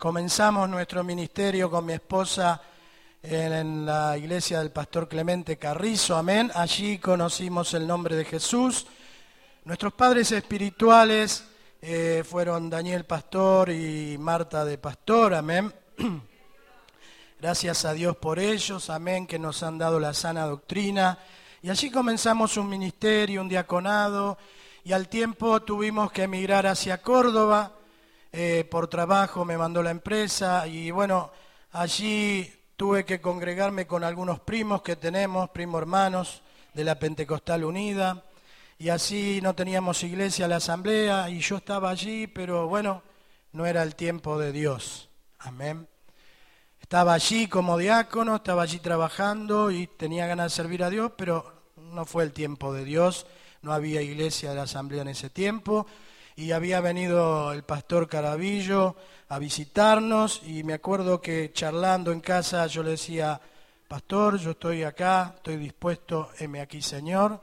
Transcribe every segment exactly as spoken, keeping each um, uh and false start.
comenzamos nuestro ministerio con mi esposa en, en la iglesia del pastor Clemente Carrizo, amén. Allí conocimos el nombre de Jesús. Nuestros padres espirituales eh, fueron Daniel Pastor y Marta de Pastor, amén. Gracias a Dios por ellos, amén, que nos han dado la sana doctrina. Y allí comenzamos un ministerio, un diaconado, y al tiempo tuvimos que emigrar hacia Córdoba. Eh, por trabajo me mandó la empresa y bueno, allí tuve que congregarme con algunos primos que tenemos, primos hermanos de la Pentecostal Unida, y así no teníamos iglesia, la asamblea, y yo estaba allí, pero bueno, no era el tiempo de Dios, amén. Estaba allí como diácono, estaba allí trabajando y tenía ganas de servir a Dios, pero no fue el tiempo de Dios, no había iglesia de la asamblea en ese tiempo. Y había venido el pastor Caravillo a visitarnos y me acuerdo que charlando en casa yo le decía, pastor, yo estoy acá, estoy dispuesto, heme aquí, Señor.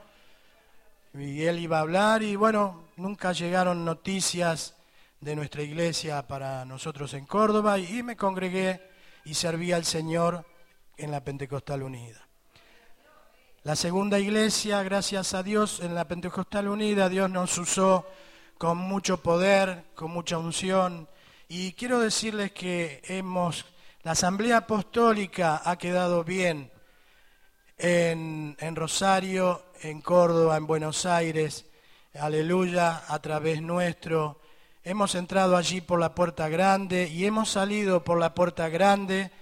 Y él iba a hablar y bueno, nunca llegaron noticias de nuestra iglesia para nosotros en Córdoba y me congregué y serví al Señor en la Pentecostal Unida. La segunda iglesia, gracias a Dios, en la Pentecostal Unida, Dios nos usó con mucho poder, con mucha unción, y quiero decirles que hemos, la Asamblea Apostólica ha quedado bien en, en Rosario, en Córdoba, en Buenos Aires, aleluya, a través nuestro. Hemos entrado allí por la puerta grande y hemos salido por la puerta grande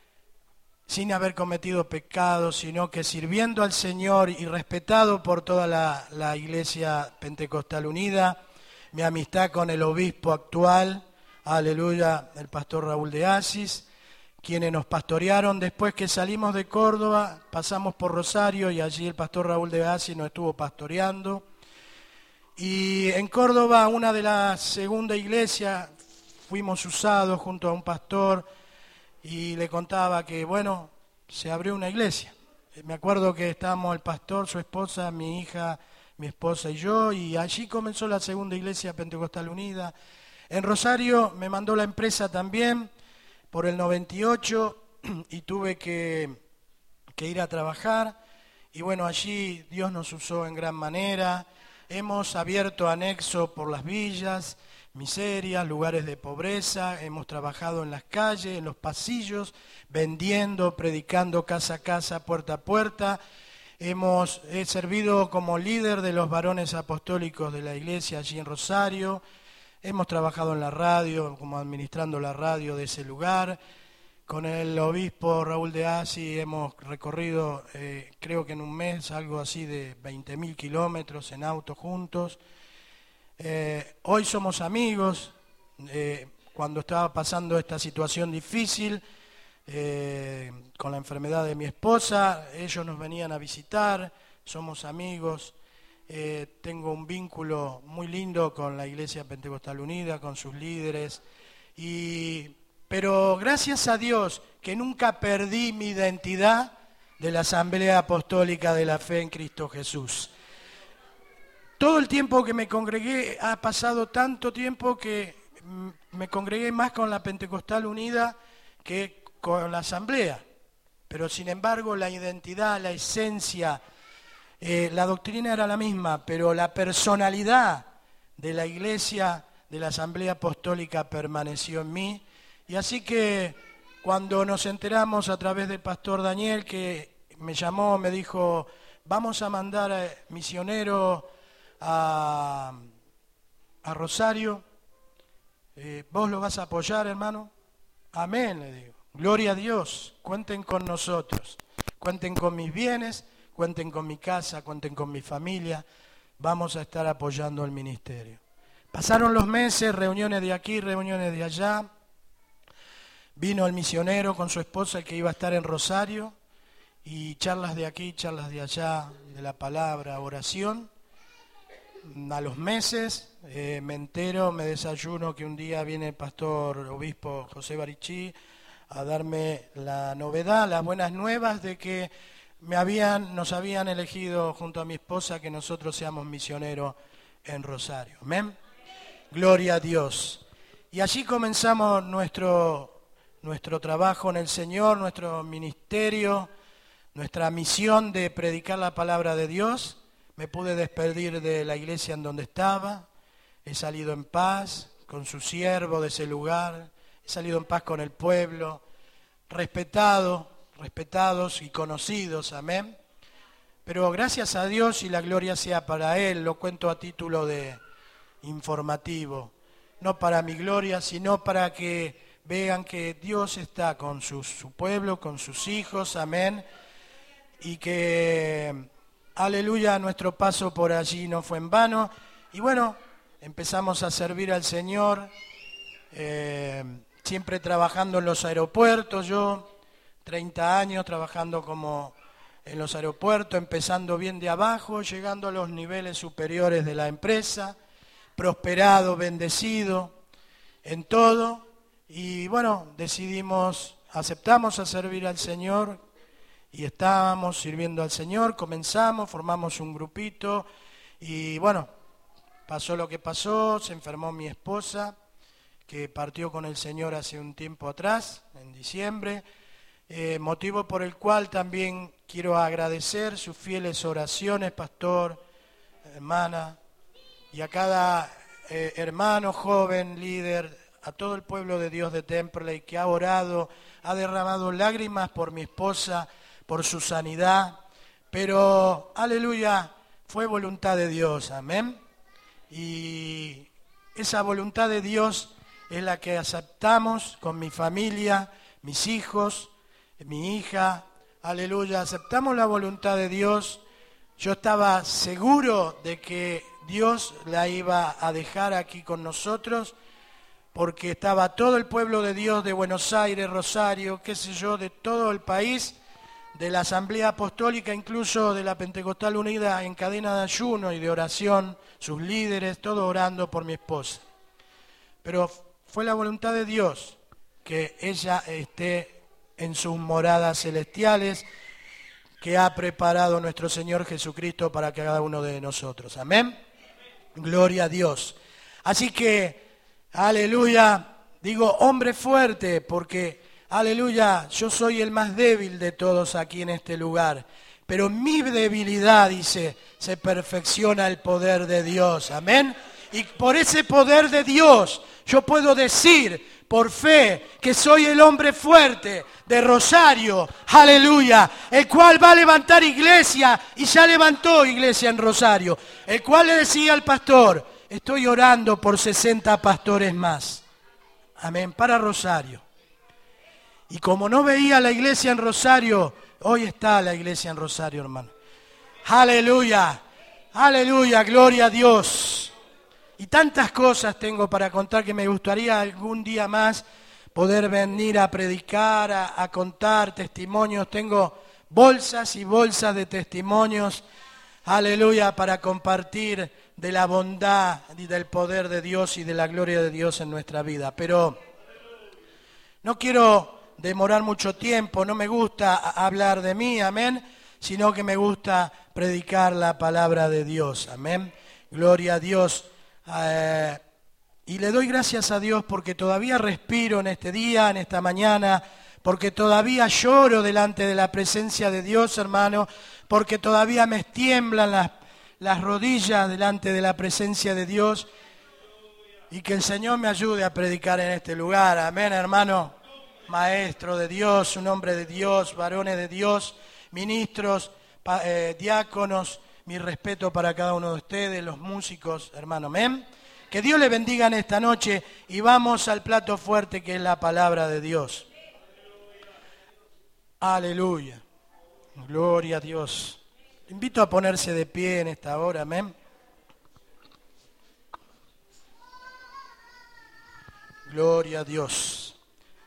sin haber cometido pecado, sino que sirviendo al Señor y respetado por toda la, la Iglesia Pentecostal Unida. Mi amistad con el obispo actual, aleluya, el pastor Raúl de Asis, quienes nos pastorearon después que salimos de Córdoba, pasamos por Rosario y allí el pastor Raúl de Asis nos estuvo pastoreando. Y en Córdoba, una de las segunda iglesia, fuimos usados junto a un pastor y le contaba que, bueno, se abrió una iglesia. Me acuerdo que estábamos el pastor, su esposa, mi hija, mi esposa y yo, y allí comenzó la segunda iglesia Pentecostal Unida. En Rosario me mandó la empresa también por el noventa y ocho y tuve que, que ir a trabajar. Y bueno, allí Dios nos usó en gran manera. Hemos abierto anexo por las villas, miserias, lugares de pobreza. Hemos trabajado en las calles, en los pasillos, vendiendo, predicando casa a casa, puerta a puerta. Hemos he servido como líder de los varones apostólicos de la iglesia allí en Rosario. Hemos trabajado en la radio, como administrando la radio de ese lugar. Con el obispo Raúl de Asis hemos recorrido, eh, creo que en un mes, algo así de veinte mil kilómetros en auto juntos. Eh, hoy somos amigos. Eh, cuando estaba pasando esta situación difícil, Eh, con la enfermedad de mi esposa, ellos nos venían a visitar, somos amigos, eh, tengo un vínculo muy lindo con la Iglesia Pentecostal Unida, con sus líderes, y, pero gracias a Dios que nunca perdí mi identidad de la Asamblea Apostólica de la Fe en Cristo Jesús. Todo el tiempo que me congregué, ha pasado tanto tiempo que me congregué más con la Pentecostal Unida que con la asamblea, pero sin embargo la identidad, la esencia, eh, la doctrina era la misma, pero la personalidad de la iglesia, de la asamblea apostólica permaneció en mí, y así que cuando nos enteramos a través del pastor Daniel, que me llamó, me dijo, vamos a mandar a misioneros a, a Rosario, eh, ¿vos lo vas a apoyar, hermano? Amén, le digo. Gloria a Dios, cuenten con nosotros, cuenten con mis bienes, cuenten con mi casa, cuenten con mi familia, vamos a estar apoyando el ministerio. Pasaron los meses, reuniones de aquí, reuniones de allá, vino el misionero con su esposa que iba a estar en Rosario, y charlas de aquí, charlas de allá, de la palabra, oración. A los meses eh, me entero, me desayuno que un día viene el pastor obispo José Barichí a darme la novedad, las buenas nuevas de que me habían, nos habían elegido junto a mi esposa que nosotros seamos misioneros en Rosario. Amén. Gloria a Dios. Y allí comenzamos nuestro, nuestro trabajo en el Señor, nuestro ministerio, nuestra misión de predicar la palabra de Dios. Me pude despedir de la iglesia en donde estaba, he salido en paz con su siervo de ese lugar, he salido en paz con el pueblo, respetado, respetados y conocidos, amén. Pero gracias a Dios y la gloria sea para Él, lo cuento a título de informativo, no para mi gloria, sino para que vean que Dios está con su, su pueblo, con sus hijos, amén, y que, aleluya, nuestro paso por allí no fue en vano. Y bueno, empezamos a servir al Señor, eh, siempre trabajando en los aeropuertos, yo, treinta años trabajando como en los aeropuertos, empezando bien de abajo, llegando a los niveles superiores de la empresa, prosperado, bendecido en todo, y bueno, decidimos, aceptamos a servir al Señor, y estábamos sirviendo al Señor, comenzamos, formamos un grupito, y bueno, pasó lo que pasó, se enfermó mi esposa, que partió con el Señor hace un tiempo atrás, en diciembre, eh, motivo por el cual también quiero agradecer sus fieles oraciones, pastor, hermana, y a cada eh, hermano, joven, líder, a todo el pueblo de Dios de Temperley que ha orado, ha derramado lágrimas por mi esposa, por su sanidad, pero, aleluya, fue voluntad de Dios, amén. Y esa voluntad de Dios es la que aceptamos con mi familia, mis hijos, mi hija, aleluya, aceptamos la voluntad de Dios. Yo estaba seguro de que Dios la iba a dejar aquí con nosotros, porque estaba todo el pueblo de Dios de Buenos Aires, Rosario, qué sé yo, de todo el país, de la Asamblea Apostólica, incluso de la Pentecostal Unida, en cadena de ayuno y de oración, sus líderes, todo orando por mi esposa. Pero fue la voluntad de Dios que ella esté en sus moradas celestiales, que ha preparado nuestro Señor Jesucristo para cada uno de nosotros. Amén. Gloria a Dios. Así que, aleluya, digo hombre fuerte, porque, aleluya, yo soy el más débil de todos aquí en este lugar. Pero en mi debilidad, dice, se perfecciona el poder de Dios. Amén. Y por ese poder de Dios, yo puedo decir por fe que soy el hombre fuerte de Rosario, aleluya, el cual va a levantar iglesia, y ya levantó iglesia en Rosario, el cual le decía al pastor, estoy orando por sesenta pastores más, amén, para Rosario. Y como no veía la iglesia en Rosario, hoy está la iglesia en Rosario, hermano. Aleluya, aleluya, gloria a Dios. Y tantas cosas tengo para contar que me gustaría algún día más poder venir a predicar, a, a contar testimonios. Tengo bolsas y bolsas de testimonios, aleluya, para compartir de la bondad y del poder de Dios y de la gloria de Dios en nuestra vida. Pero no quiero demorar mucho tiempo, no me gusta hablar de mí, amén, sino que me gusta predicar la palabra de Dios, amén. Gloria a Dios. Eh, y le doy gracias a Dios porque todavía respiro en este día, en esta mañana, porque todavía lloro delante de la presencia de Dios, hermano, porque todavía me tiemblan las, las rodillas delante de la presencia de Dios, y que el Señor me ayude a predicar en este lugar, amén, hermano, maestro de Dios, un hombre de Dios, varones de Dios, ministros, pa, eh, diáconos, mi respeto para cada uno de ustedes, los músicos, hermano, amén. Que Dios les bendiga en esta noche y vamos al plato fuerte que es la palabra de Dios. Aleluya. Gloria a Dios. Le invito a ponerse de pie en esta hora, amén. Gloria a Dios.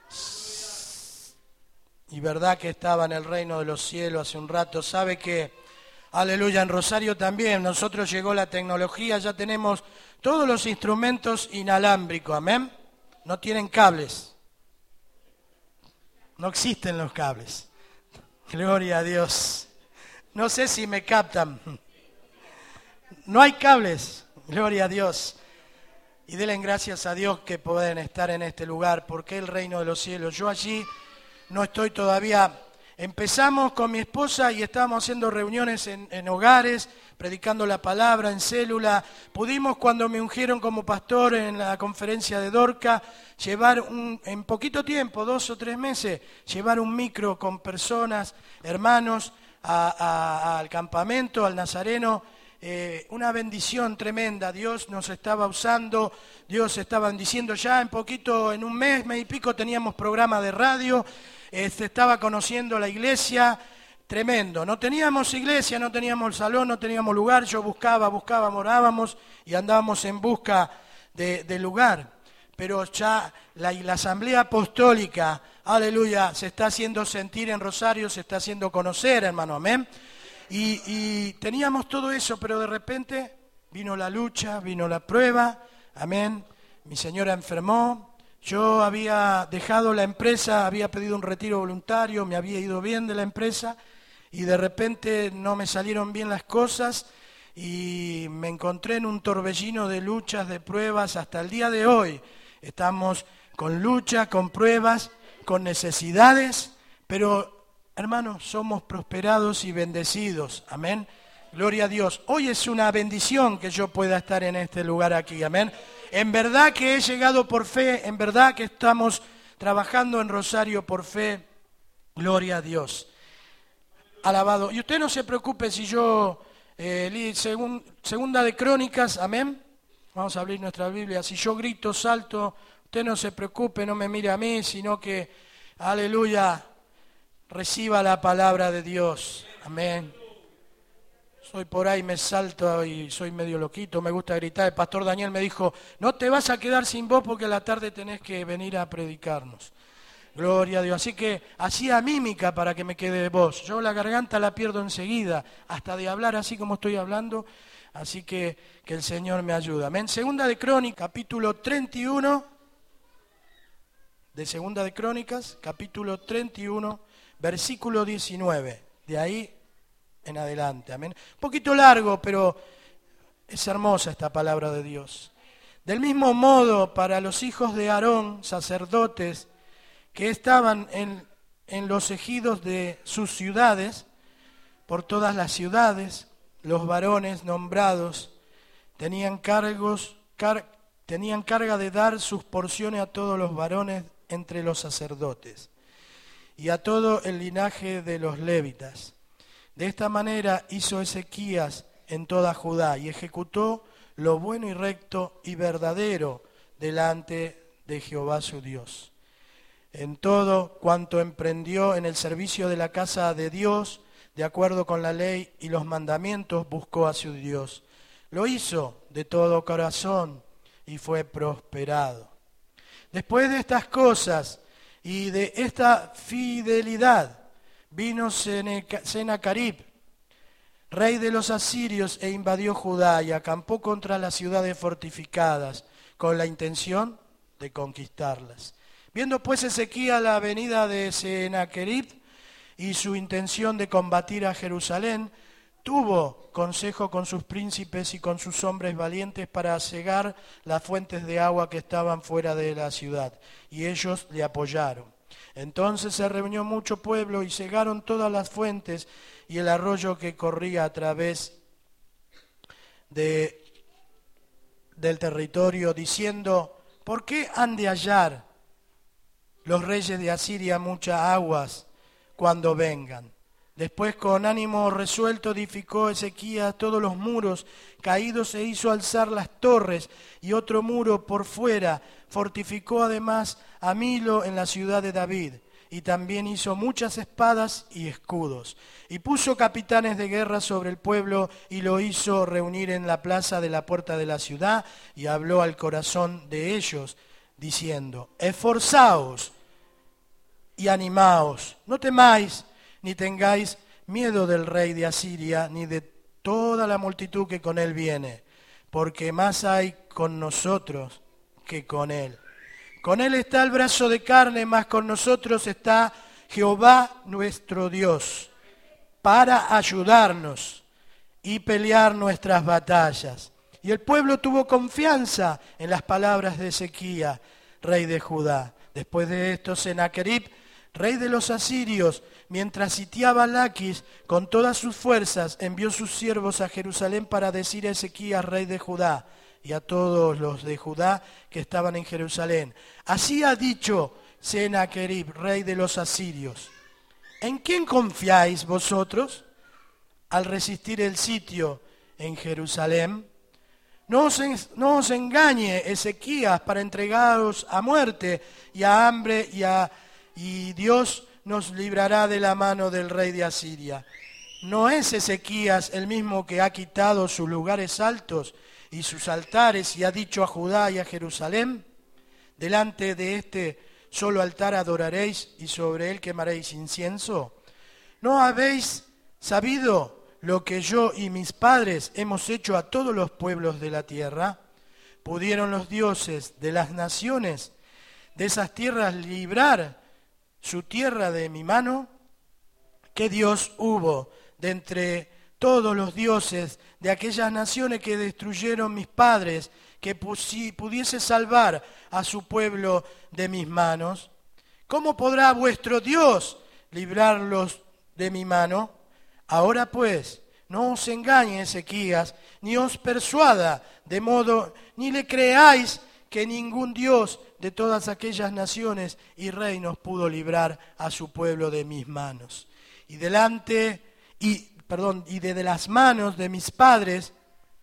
Y verdad que estaba en el reino de los cielos hace un rato, sabe que aleluya, en Rosario también, nosotros llegó la tecnología, ya tenemos todos los instrumentos inalámbricos, amén. No tienen cables, no existen los cables. Gloria a Dios. No sé si me captan. No hay cables, gloria a Dios. Y denle gracias a Dios que pueden estar en este lugar, porque es el reino de los cielos. Yo allí no estoy todavía. Empezamos con mi esposa y estábamos haciendo reuniones en, en hogares, predicando la palabra en célula. Pudimos, cuando me ungieron como pastor en la conferencia de Dorca, llevar un, en poquito tiempo, dos o tres meses, llevar un micro con personas, hermanos, a, a, al campamento, al Nazareno. Eh, una bendición tremenda. Dios nos estaba usando, Dios estaba bendiciendo ya en poquito, en un mes, mes y pico teníamos programa de radio. Eh, se estaba conociendo la iglesia, tremendo. No teníamos iglesia, no teníamos salón, no teníamos lugar. Yo buscaba, buscaba, morábamos y andábamos en busca de, de lugar. Pero ya la, la asamblea apostólica, aleluya, se está haciendo sentir en Rosario, se está haciendo conocer, hermano, amén. Y, y teníamos todo eso, pero de repente vino la lucha, vino la prueba, amén. Mi señora enfermó. Yo había dejado la empresa, había pedido un retiro voluntario, me había ido bien de la empresa y de repente no me salieron bien las cosas y me encontré en un torbellino de luchas, de pruebas. Hasta el día de hoy estamos con luchas, con pruebas, con necesidades, pero hermanos, somos prosperados y bendecidos, amén. Gloria a Dios. Hoy es una bendición que yo pueda estar en este lugar aquí, amén. En verdad que he llegado por fe, en verdad que estamos trabajando en Rosario por fe. Gloria a Dios. Alabado. Y usted no se preocupe si yo, eh, leí segun, segunda de Crónicas, amén. Vamos a abrir nuestra Biblia. Si yo grito, salto, usted no se preocupe, no me mire a mí, sino que, aleluya, reciba la palabra de Dios. Amén. Soy por ahí, me salto y soy medio loquito, me gusta gritar. El pastor Daniel me dijo, no te vas a quedar sin voz porque a la tarde tenés que venir a predicarnos. Gloria a Dios. Así que hacía mímica para que me quede voz. Yo la garganta la pierdo enseguida, hasta de hablar así como estoy hablando. Así que que el Señor me ayude. Amén. Segunda de Crónicas, capítulo treinta y uno. De Segunda de Crónicas, capítulo treinta y uno, versículo diecinueve. De ahí en adelante, amén. Un poquito largo, pero es hermosa esta palabra de Dios. Del mismo modo, para los hijos de Aarón, sacerdotes, que estaban en, en los ejidos de sus ciudades, por todas las ciudades, los varones nombrados tenían cargos, car, tenían carga de dar sus porciones a todos los varones entre los sacerdotes y a todo el linaje de los levitas. De esta manera hizo Ezequías en toda Judá y ejecutó lo bueno y recto y verdadero delante de Jehová su Dios. En todo cuanto emprendió en el servicio de la casa de Dios, de acuerdo con la ley y los mandamientos, buscó a su Dios. Lo hizo de todo corazón y fue prosperado. Después de estas cosas y de esta fidelidad, vino Sennacherib, rey de los asirios, e invadió Judá y acampó contra las ciudades fortificadas con la intención de conquistarlas. Viendo pues Ezequías la venida de Sennacherib y su intención de combatir a Jerusalén, tuvo consejo con sus príncipes y con sus hombres valientes para cegar las fuentes de agua que estaban fuera de la ciudad, y ellos le apoyaron. Entonces se reunió mucho pueblo y cegaron todas las fuentes y el arroyo que corría a través de, del territorio, diciendo, ¿por qué han de hallar los reyes de Asiria muchas aguas cuando vengan? Después, con ánimo resuelto, edificó Ezequías todos los muros caídos e hizo alzar las torres y otro muro por fuera. Fortificó además a Milo en la ciudad de David y también hizo muchas espadas y escudos. Y puso capitanes de guerra sobre el pueblo y lo hizo reunir en la plaza de la puerta de la ciudad y habló al corazón de ellos diciendo, esforzaos y animaos, no temáis ni tengáis miedo del rey de Asiria, ni de toda la multitud que con él viene, porque más hay con nosotros que con él. Con él está el brazo de carne, más con nosotros está Jehová nuestro Dios, para ayudarnos y pelear nuestras batallas. y el pueblo tuvo confianza en las palabras de Ezequías, rey de Judá. Después de esto, Sennacherib, rey de los asirios, mientras sitiaba Laquis con todas sus fuerzas, envió sus siervos a Jerusalén para decir a Ezequías, rey de Judá, y a todos los de Judá que estaban en Jerusalén: así ha dicho Sennacherib, rey de los asirios: ¿en quién confiáis vosotros al resistir el sitio en Jerusalén? No os, en, no os engañe Ezequías para entregaros a muerte y a hambre, y, a, y Dios nos librará de la mano del rey de Asiria. ¿No es Ezequías el mismo que ha quitado sus lugares altos y sus altares y ha dicho a Judá y a Jerusalén: delante de este solo altar adoraréis y sobre él quemaréis incienso? ¿No habéis sabido lo que yo y mis padres hemos hecho a todos los pueblos de la tierra? ¿Pudieron los dioses de las naciones de esas tierras librar su tierra de mi mano? ¿Qué Dios hubo de entre todos los dioses de aquellas naciones que destruyeron mis padres, que pudiese salvar a su pueblo de mis manos? ¿Cómo podrá vuestro Dios librarlos de mi mano? Ahora pues, no os engañe Ezequías, ni os persuada, de modo, ni le creáis que ningún Dios de todas aquellas naciones y reinos pudo librar a su pueblo de mis manos. Y delante, y, perdón, y de, de las manos de mis padres,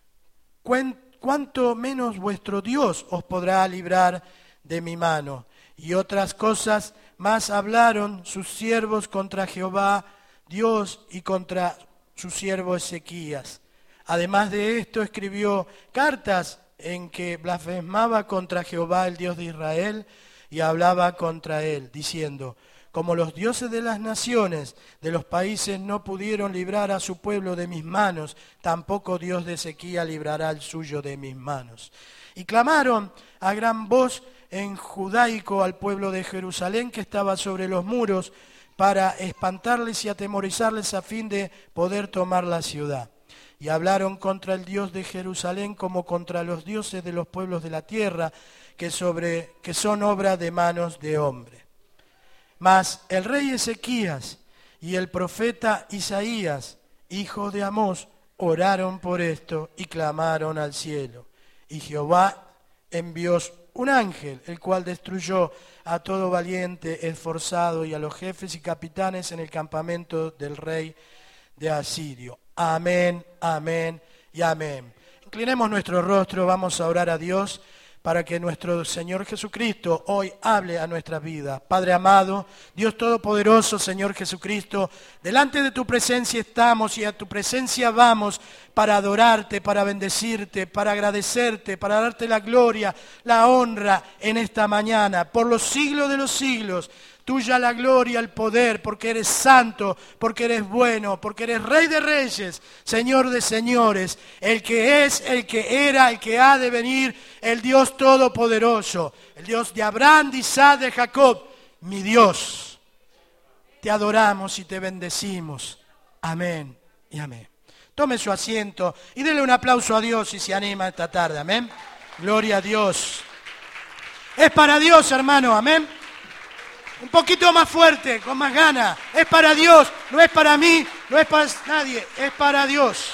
cuánto menos vuestro Dios os podrá librar de mi mano. Y otras cosas más hablaron sus siervos contra Jehová Dios y contra su siervo Ezequías. Además de esto, escribió cartas en que blasfemaba contra Jehová, el Dios de Israel, y hablaba contra él, diciendo: como los dioses de las naciones, de los países, no pudieron librar a su pueblo de mis manos, tampoco Dios de Ezequías librará el suyo de mis manos. Y clamaron a gran voz en judaico al pueblo de Jerusalén que estaba sobre los muros, para espantarles y atemorizarles a fin de poder tomar la ciudad. Y hablaron contra el Dios de Jerusalén como contra los dioses de los pueblos de la tierra, que, sobre, que son obra de manos de hombre. Mas el rey Ezequías y el profeta Isaías, hijo de Amós, oraron por esto y clamaron al cielo. Y Jehová envió un ángel, el cual destruyó a todo valiente, esforzado, y a los jefes y capitanes en el campamento del rey de Asirio. Amén, amén y amén. Inclinemos nuestro rostro, vamos a orar a Dios para que nuestro Señor Jesucristo hoy hable a nuestras vidas. Padre amado, Dios Todopoderoso, Señor Jesucristo, delante de tu presencia estamos y a tu presencia vamos para adorarte, para bendecirte, para agradecerte, para darte la gloria, la honra en esta mañana, por los siglos de los siglos. Tuya la gloria, el poder, porque eres santo, porque eres bueno, porque eres Rey de Reyes, Señor de Señores, el que es, el que era, el que ha de venir, el Dios Todopoderoso, el Dios de Abraham, de Isaac, de Jacob, mi Dios. Te adoramos y te bendecimos. Amén y amén. Tome su asiento y denle un aplauso a Dios si se anima esta tarde. Amén. Gloria a Dios. Es para Dios, hermano. Amén. Un poquito más fuerte, con más ganas. Es para Dios, no es para mí, no es para nadie, es para Dios.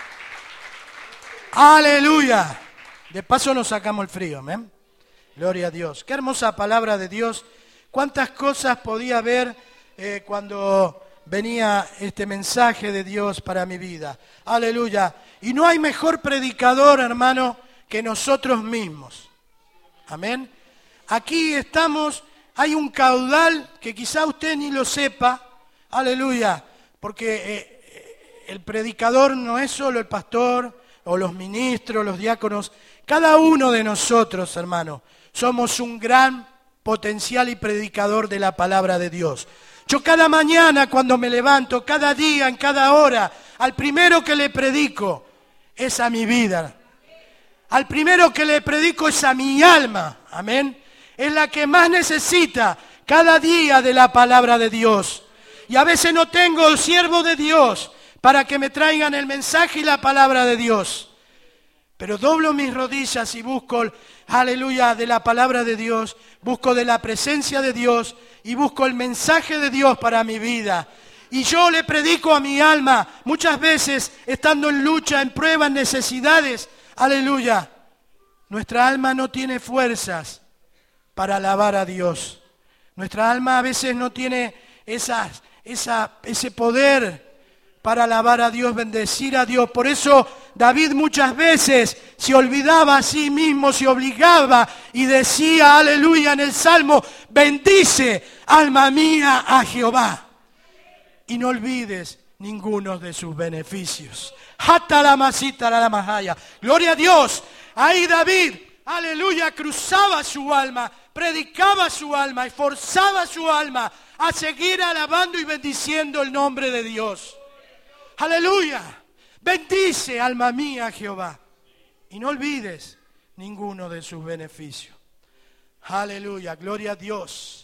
Aleluya. De paso nos sacamos el frío, amén. Gloria a Dios. Qué hermosa palabra de Dios. Cuántas cosas podía ver eh, cuando venía este mensaje de Dios para mi vida. Aleluya. Y no hay mejor predicador, hermano, que nosotros mismos. Amén. Aquí estamos. Hay un caudal que quizá usted ni lo sepa, aleluya, porque eh, el predicador no es solo el pastor o los ministros, los diáconos. Cada uno de nosotros, hermano, somos un gran potencial y predicador de la palabra de Dios. Yo cada mañana cuando me levanto, cada día, en cada hora, al primero que le predico es a mi vida. Al primero que le predico es a mi alma, amén. Es la que más necesita cada día de la palabra de Dios. Y a veces no tengo el siervo de Dios para que me traigan el mensaje y la palabra de Dios. Pero doblo mis rodillas y busco, aleluya, de la palabra de Dios, busco de la presencia de Dios y busco el mensaje de Dios para mi vida. Y yo le predico a mi alma, muchas veces estando en lucha, en pruebas, en necesidades, aleluya. Nuestra alma no tiene fuerzas para alabar a Dios. Nuestra alma a veces no tiene esas, esa, ese poder para alabar a Dios, bendecir a Dios. Por eso David muchas veces se olvidaba a sí mismo, se obligaba y decía, aleluya, en el Salmo, bendice, alma mía, a Jehová. Y no olvides ninguno de sus beneficios. Hata la masita la mahaya. Gloria a Dios. Ahí David, aleluya, cruzaba su alma, predicaba su alma y forzaba su alma a seguir alabando y bendiciendo el nombre de Dios. Aleluya. Bendice, alma mía, a Jehová. Y no olvides ninguno de sus beneficios. Aleluya, gloria a Dios.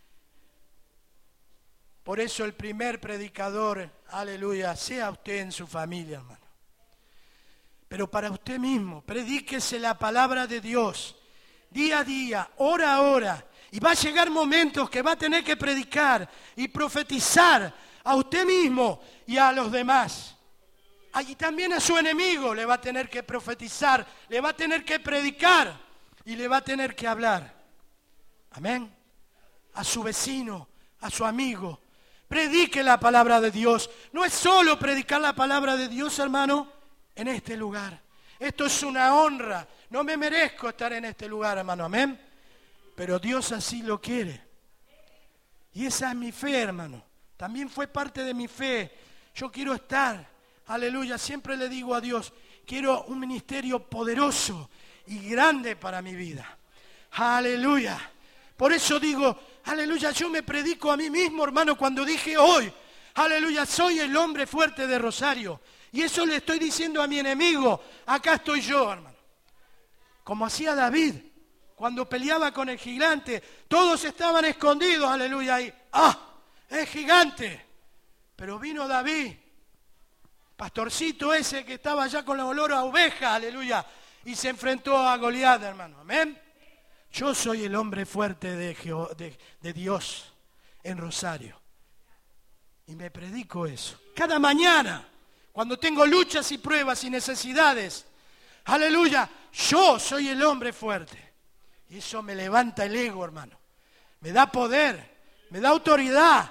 Por eso el primer predicador, aleluya, sea usted en su familia, hermano. Pero para usted mismo, predíquese la palabra de Dios, día a día, hora a hora. Y va a llegar momentos que va a tener que predicar y profetizar a usted mismo y a los demás. Y también a su enemigo le va a tener que profetizar, le va a tener que predicar y le va a tener que hablar. Amén. A su vecino, a su amigo. Predique la palabra de Dios. No es solo predicar la palabra de Dios, hermano, en este lugar. Esto es una honra. No me merezco estar en este lugar, hermano. Amén. Pero Dios así lo quiere. Y esa es mi fe, hermano. También fue parte de mi fe. Yo quiero estar, aleluya, siempre le digo a Dios, quiero un ministerio poderoso y grande para mi vida. Aleluya. Por eso digo, aleluya, yo me predico a mí mismo, hermano, cuando dije hoy, aleluya, soy el hombre fuerte de Rosario. Y eso le estoy diciendo a mi enemigo, acá estoy yo, hermano. Como hacía David, cuando peleaba con el gigante, todos estaban escondidos, aleluya, ahí. ¡Ah! Es gigante. Pero vino David, pastorcito ese que estaba allá con el olor a oveja, aleluya, y se enfrentó a Goliat, hermano. Amén. Yo soy el hombre fuerte de, Jeho- de, de Dios en Rosario. Y me predico eso. Cada mañana, cuando tengo luchas y pruebas y necesidades, aleluya, yo soy el hombre fuerte. Y eso me levanta el ego, hermano. Me da poder, me da autoridad.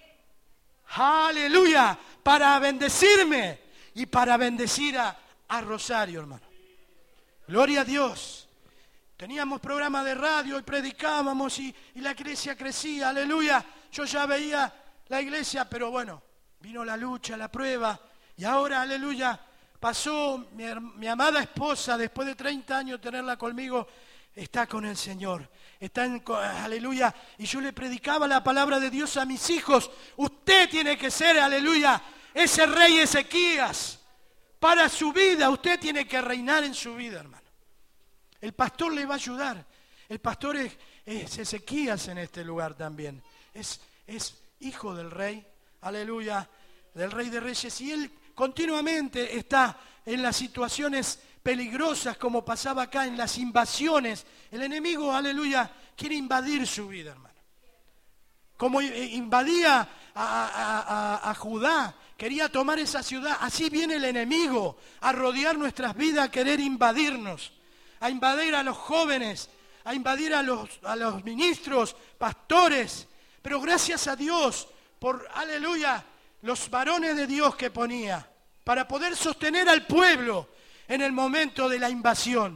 Aleluya, para bendecirme y para bendecir a, a Rosario, hermano. Gloria a Dios. Teníamos programa de radio y predicábamos y, y la iglesia crecía, aleluya. Yo ya veía la iglesia, pero bueno, vino la lucha, la prueba. Y ahora, aleluya, pasó mi, mi amada esposa, después de treinta años tenerla conmigo, está con el Señor. Está en, aleluya, y yo le predicaba la palabra de Dios a mis hijos. Usted tiene que ser, aleluya, ese rey Ezequías. Para su vida, usted tiene que reinar en su vida, hermano. El pastor le va a ayudar. El pastor es, es Ezequías en este lugar también. Es, es hijo del rey, aleluya, del rey de reyes. Y él continuamente está en las situaciones peligrosas como pasaba acá, en las invasiones. El enemigo, aleluya, quiere invadir su vida, hermano. Como invadía a, a, a, a Judá, quería tomar esa ciudad. Así viene el enemigo a rodear nuestras vidas, a querer invadirnos, a invadir a los jóvenes, a invadir a los, a los ministros, pastores. Pero gracias a Dios por, aleluya, los varones de Dios que ponía para poder sostener al pueblo en el momento de la invasión.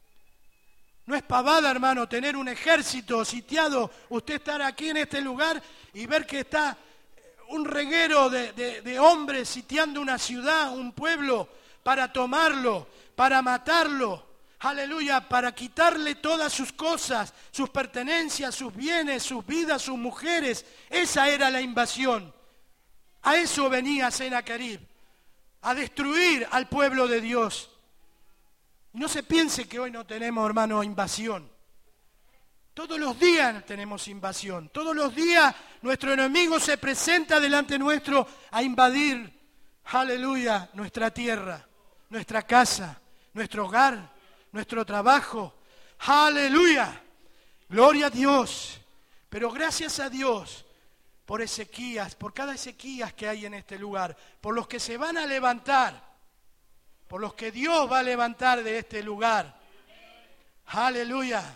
No es pavada, hermano, tener un ejército sitiado, usted estar aquí en este lugar y ver que está un reguero de, de, de hombres sitiando una ciudad, un pueblo, para tomarlo, para matarlo, aleluya, para quitarle todas sus cosas, sus pertenencias, sus bienes, sus vidas, sus mujeres. Esa era la invasión. A eso venía Sennacherib, a destruir al pueblo de Dios. No se piense que hoy no tenemos, hermano, invasión. Todos los días tenemos invasión. Todos los días nuestro enemigo se presenta delante nuestro a invadir, aleluya, nuestra tierra, nuestra casa, nuestro hogar, nuestro trabajo. ¡Aleluya! Gloria a Dios. Pero gracias a Dios por Ezequías, por cada Ezequías que hay en este lugar, por los que se van a levantar, por los que Dios va a levantar de este lugar. ¡Aleluya!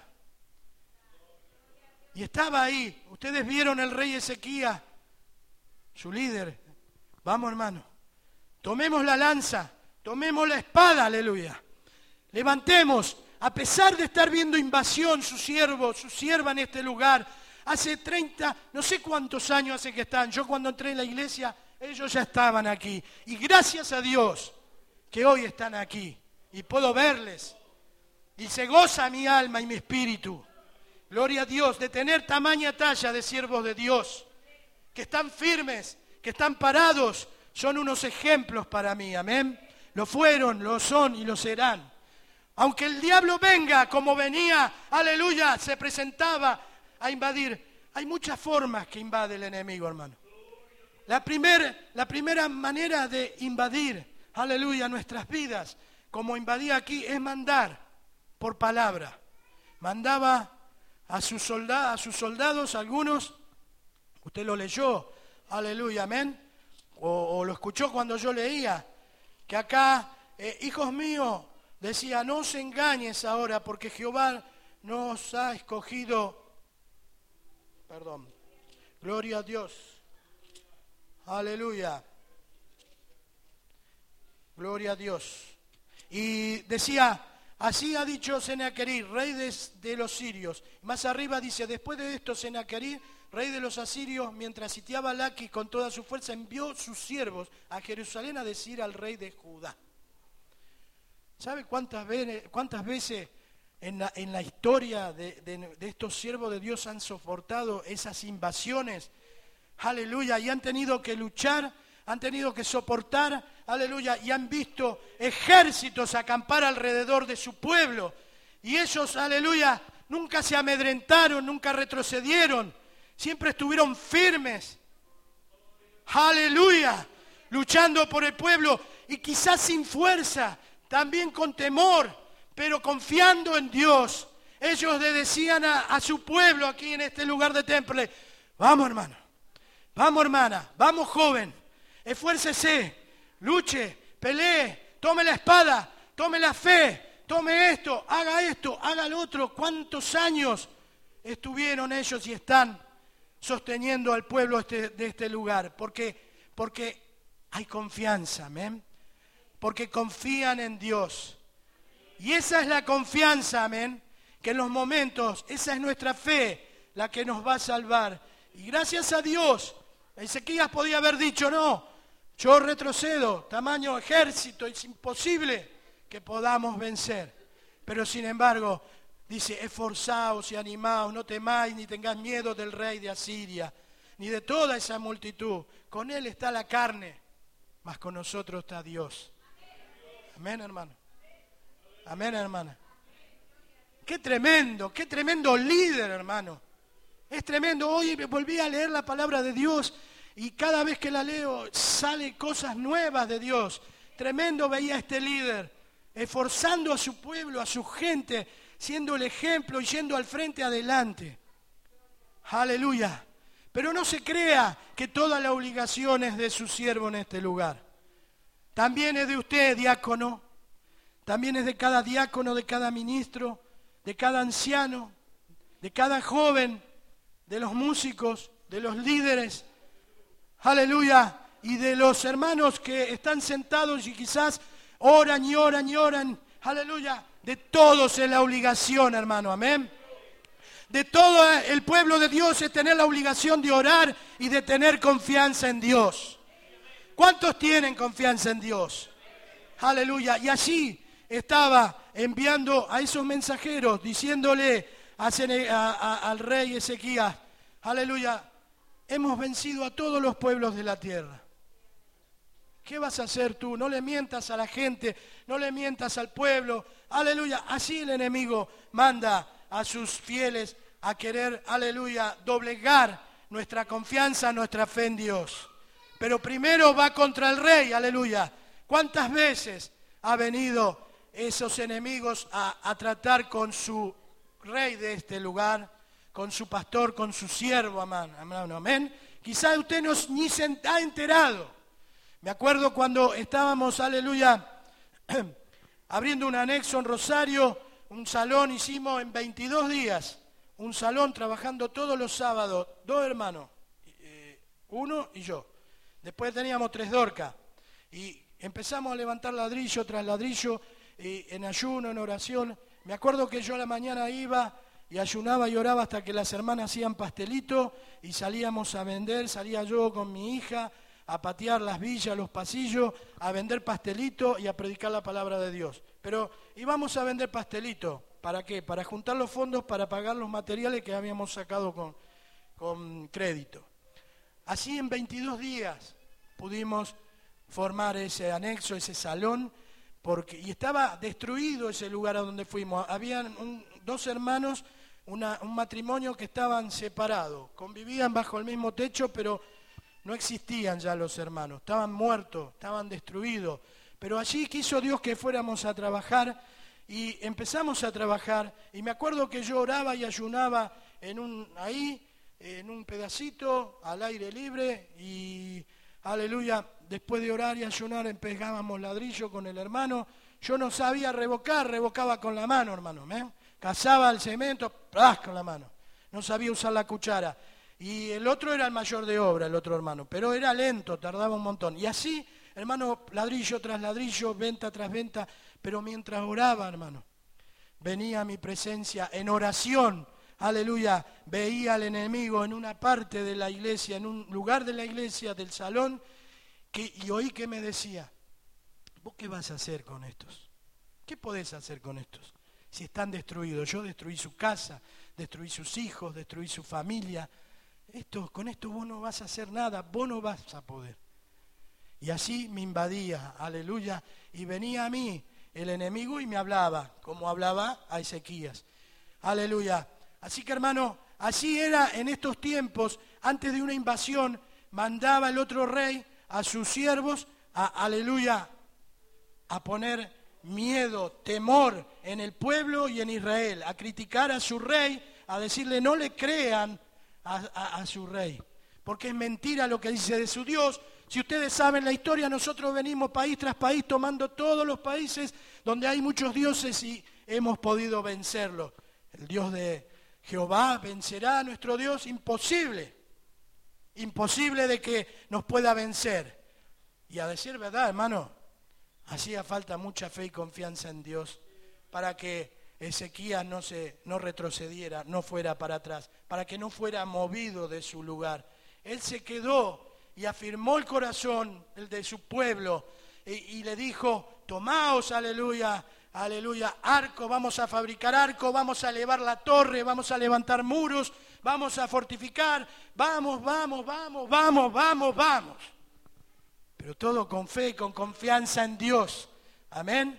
Y estaba ahí. Ustedes vieron el rey Ezequías, su líder. Vamos, hermano. Tomemos la lanza, tomemos la espada, aleluya. Levantemos, a pesar de estar viendo invasión, su siervo, su sierva en este lugar, hace treinta, no sé cuántos años hace que están. Yo cuando entré en la iglesia, ellos ya estaban aquí. Y gracias a Dios que hoy están aquí. Y puedo verles. Y se goza mi alma y mi espíritu. Gloria a Dios, de tener tamaña talla de siervos de Dios. Que están firmes, que están parados. Son unos ejemplos para mí, amén. Lo fueron, lo son y lo serán. Aunque el diablo venga como venía, aleluya, se presentaba a invadir. Hay muchas formas que invade el enemigo, hermano. La, primer, la primera manera de invadir, aleluya, nuestras vidas, como invadía aquí, es mandar por palabra. Mandaba a sus soldados, a sus soldados, algunos, usted lo leyó, aleluya, amén. O, o lo escuchó cuando yo leía, que acá, eh, hijos míos, decía, no os engañes ahora, porque Jehová nos ha escogido, perdón, gloria a Dios, aleluya, gloria a Dios. Y decía, así ha dicho Senaquerib, rey de, de los sirios. Más arriba dice, después de esto Senaquerib, rey de los asirios, mientras sitiaba a Laquis con toda su fuerza, envió sus siervos a Jerusalén a decir al rey de Judá. ¿Sabe cuántas veces, cuántas veces en la, en la historia de, de, de estos siervos de Dios han soportado esas invasiones? Aleluya, y han tenido que luchar, han tenido que soportar, aleluya, y han visto ejércitos acampar alrededor de su pueblo. Y ellos, aleluya, nunca se amedrentaron, nunca retrocedieron. Siempre estuvieron firmes, aleluya, luchando por el pueblo y quizás sin fuerza, también con temor, pero confiando en Dios. Ellos le decían a, a su pueblo aquí en este lugar de Temple, vamos hermano, vamos hermana, vamos joven, esfuércese, luche, pelee, tome la espada, tome la fe, tome esto, haga esto, haga lo otro. ¿Cuántos años estuvieron ellos y están sosteniendo al pueblo este, de este lugar? Porque, porque hay confianza, amén. Porque confían en Dios. Y esa es la confianza, amén, que en los momentos, esa es nuestra fe, la que nos va a salvar. Y gracias a Dios, Ezequías podía haber dicho, no, yo retrocedo, tamaño ejército, es imposible que podamos vencer. Pero sin embargo, dice, esforzaos y animaos, no temáis ni tengáis miedo del rey de Asiria, ni de toda esa multitud. Con él está la carne, mas con nosotros está Dios. Amén, hermano. Amén, hermana. Qué tremendo, qué tremendo líder, hermano. Es tremendo. Hoy volví a leer la palabra de Dios y cada vez que la leo salen cosas nuevas de Dios. Tremendo veía a este líder, esforzando a su pueblo, a su gente, siendo el ejemplo y yendo al frente adelante. Aleluya. Pero no se crea que toda la obligación es de su siervo en este lugar. También es de usted, diácono. También es de cada diácono, de cada ministro, de cada anciano, de cada joven, de los músicos, de los líderes. Aleluya. Y de los hermanos que están sentados y quizás oran y oran y oran. Aleluya. De todos es la obligación, hermano. Amén. De todo el pueblo de Dios es tener la obligación de orar y de tener confianza en Dios. ¿Cuántos tienen confianza en Dios? Aleluya. Y así estaba enviando a esos mensajeros, diciéndole a, a, a, al rey Ezequías, aleluya, hemos vencido a todos los pueblos de la tierra. ¿Qué vas a hacer tú? No le mientas a la gente, no le mientas al pueblo. Aleluya. Así el enemigo manda a sus fieles a querer, aleluya, doblegar nuestra confianza, nuestra fe en Dios. Pero primero va contra el rey, aleluya. ¿Cuántas veces ha venido esos enemigos a, a tratar con su rey de este lugar, con su pastor, con su siervo, amén. amén. Quizá usted no, ni se ha enterado. Me acuerdo cuando estábamos, aleluya, abriendo un anexo en Rosario, un salón hicimos en veintidós días, un salón trabajando todos los sábados, dos hermanos, eh, uno y yo. Después teníamos tres Dorcas y empezamos a levantar ladrillo tras ladrillo, eh, en ayuno, en oración. Me acuerdo que yo a la mañana iba y ayunaba y oraba hasta que las hermanas hacían pastelito y salíamos a vender, salía yo con mi hija a patear las villas, los pasillos, a vender pastelito y a predicar la palabra de Dios. Pero íbamos a vender pastelito, ¿para qué? Para juntar los fondos para pagar los materiales que habíamos sacado con, con crédito. Así en veintidós días pudimos formar ese anexo, ese salón, porque, y estaba destruido ese lugar a donde fuimos. Habían un, dos hermanos, una, un matrimonio que estaban separados, convivían bajo el mismo techo, pero no existían ya los hermanos, estaban muertos, estaban destruidos. Pero allí quiso Dios que fuéramos a trabajar y empezamos a trabajar. Y me acuerdo que yo oraba y ayunaba en un, ahí, en un pedacito, al aire libre, y aleluya, después de orar y ayunar empezábamos ladrillo con el hermano. Yo no sabía revocar, revocaba con la mano, hermano. ¿eh? Cazaba el cemento, ¡plas! Con la mano. No sabía usar la cuchara. Y el otro era el mayor de obra, el otro hermano, pero era lento, tardaba un montón. Y así, hermano, ladrillo tras ladrillo, venta tras venta, pero mientras oraba, hermano, venía a mi presencia en oración, aleluya, veía al enemigo en una parte de la iglesia, en un lugar de la iglesia, del salón, que, y oí que me decía, ¿vos qué vas a hacer con estos? ¿Qué podés hacer con estos? Si están destruidos, yo destruí su casa, destruí sus hijos, destruí su familia. Esto, con esto vos no vas a hacer nada, vos no vas a poder. Y así me invadía, aleluya, y venía a mí el enemigo y me hablaba, como hablaba a Ezequías, aleluya. Así que hermano, así era en estos tiempos, antes de una invasión, mandaba el otro rey a sus siervos, a, aleluya, a poner miedo, temor en el pueblo y en Israel, a criticar a su rey, a decirle no le crean A, a, a su rey, porque es mentira lo que dice de su Dios. Si ustedes saben la historia, nosotros venimos país tras país tomando todos los países donde hay muchos dioses y hemos podido vencerlo. El Dios de Jehová vencerá a nuestro Dios, imposible, imposible de que nos pueda vencer. Y a decir verdad, hermano, hacía falta mucha fe y confianza en Dios para que Ezequías no, se, no retrocediera, no fuera para atrás, para que no fuera movido de su lugar. Él se quedó y afirmó el corazón, el de su pueblo, y, y le dijo, tomaos, aleluya, aleluya, arco, vamos a fabricar arco, vamos a elevar la torre, vamos a levantar muros, vamos a fortificar, vamos, vamos, vamos, vamos, vamos, vamos. Pero todo con fe y con confianza en Dios. Amén.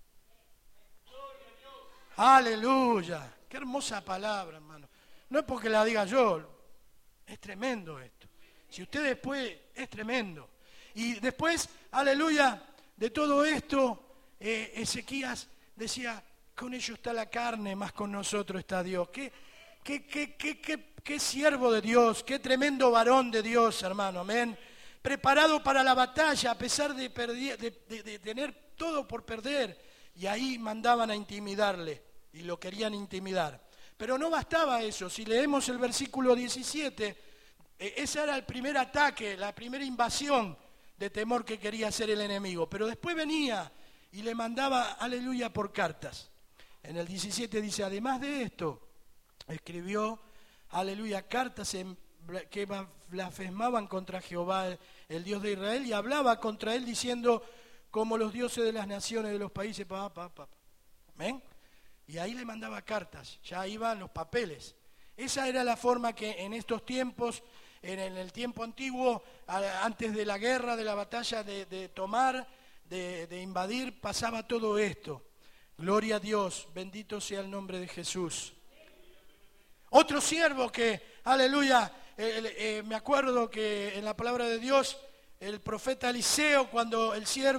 Aleluya, qué hermosa palabra, hermano. No es porque la diga yo, es tremendo esto. Si usted después, es tremendo. Y después, aleluya, de todo esto, eh, Ezequías decía, con ellos está la carne, más con nosotros está Dios. Qué, qué, qué, qué, qué, qué siervo de Dios, qué tremendo varón de Dios, hermano, amén. Preparado para la batalla, a pesar de, perdi- de, de, de tener todo por perder. Y ahí mandaban a intimidarle. Y lo querían intimidar. Pero no bastaba eso. Si leemos el versículo diecisiete, eh, ese era el primer ataque, la primera invasión de temor que quería hacer el enemigo. Pero después venía y le mandaba, aleluya, por cartas. En el diecisiete dice, además de esto, escribió, aleluya, cartas en, que blasfemaban contra Jehová, el, el Dios de Israel, y hablaba contra él diciendo, como los dioses de las naciones de los países, pa, pa, pa. ¿Amén? Y ahí le mandaba cartas, ya iban los papeles. Esa era la forma que en estos tiempos, en el tiempo antiguo, antes de la guerra, de la batalla de, de tomar, de, de invadir, pasaba todo esto. Gloria a Dios, bendito sea el nombre de Jesús. Otro siervo que, aleluya, eh, eh, me acuerdo que en la palabra de Dios, el profeta Eliseo, cuando el siervo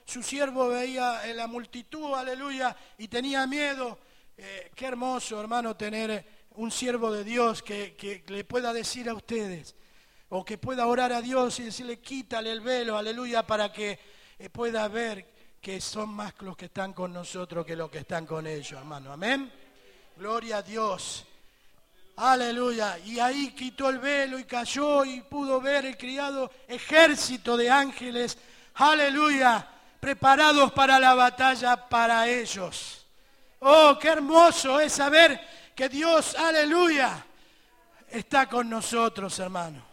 su siervo veía en la multitud, aleluya, y tenía miedo. Eh, qué hermoso, hermano, tener un siervo de Dios que, que le pueda decir a ustedes, o que pueda orar a Dios y decirle, quítale el velo, aleluya, para que eh, pueda ver que son más los que están con nosotros que los que están con ellos, hermano. Amén. Gloria a Dios. Aleluya. Y ahí quitó el velo y cayó y pudo ver el criado ejército de ángeles, aleluya, preparados para la batalla para ellos. Oh, qué hermoso es saber que Dios, aleluya, está con nosotros, hermano.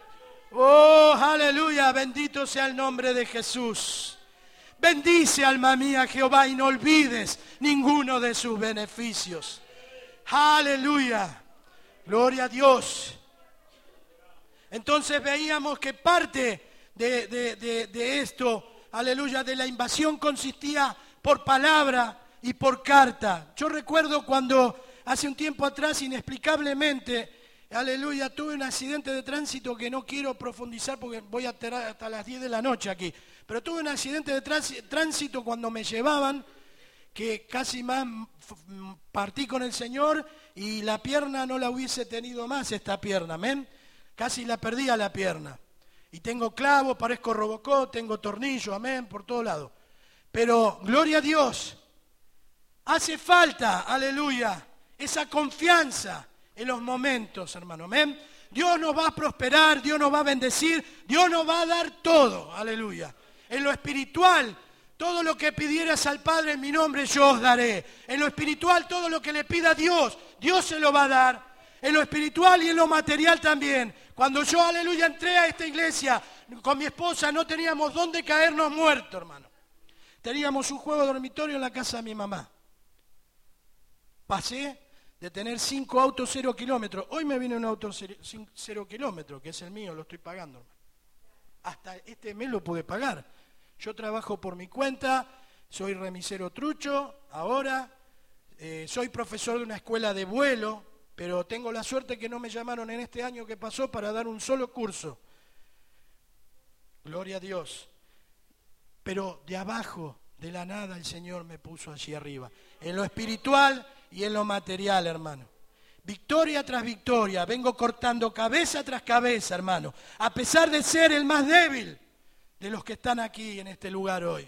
Oh, aleluya, bendito sea el nombre de Jesús. Bendice, alma mía, Jehová, y no olvides ninguno de sus beneficios. Aleluya. Gloria a Dios. Entonces veíamos que parte de, de, de, de esto, aleluya, de la invasión consistía por palabra y por carta. Yo recuerdo cuando hace un tiempo atrás, inexplicablemente, aleluya, tuve un accidente de tránsito que no quiero profundizar porque voy a estar hasta las diez de la noche aquí. Pero tuve un accidente de tránsito cuando me llevaban, que casi más partí con el Señor y la pierna no la hubiese tenido más, esta pierna, amén. Casi la perdía la pierna. Y tengo clavos, parezco Robocop, tengo tornillos, amén, por todos lados. Pero, gloria a Dios, hace falta, aleluya, esa confianza en los momentos, hermano, amén. Dios nos va a prosperar, Dios nos va a bendecir, Dios nos va a dar todo, aleluya. En lo espiritual, todo lo que pidieras al Padre en mi nombre, yo os daré. En lo espiritual, todo lo que le pida a Dios, Dios se lo va a dar. En lo espiritual y en lo material también. Cuando yo, aleluya, entré a esta iglesia, con mi esposa no teníamos dónde caernos muertos, hermano. Teníamos un juego de dormitorio en la casa de mi mamá. Pasé de tener cinco autos cero kilómetros. Hoy me viene un auto cero, cero kilómetros, que es el mío, lo estoy pagando, hermano. Hasta este mes lo pude pagar. Yo trabajo por mi cuenta, soy remisero trucho, ahora eh, soy profesor de una escuela de vuelo, pero tengo la suerte que no me llamaron en este año que pasó para dar un solo curso. Gloria a Dios. Pero de abajo, de la nada, el Señor me puso allí arriba. En lo espiritual y en lo material, hermano. Victoria tras victoria, vengo cortando cabeza tras cabeza, hermano. A pesar de ser el más débil de los que están aquí en este lugar hoy.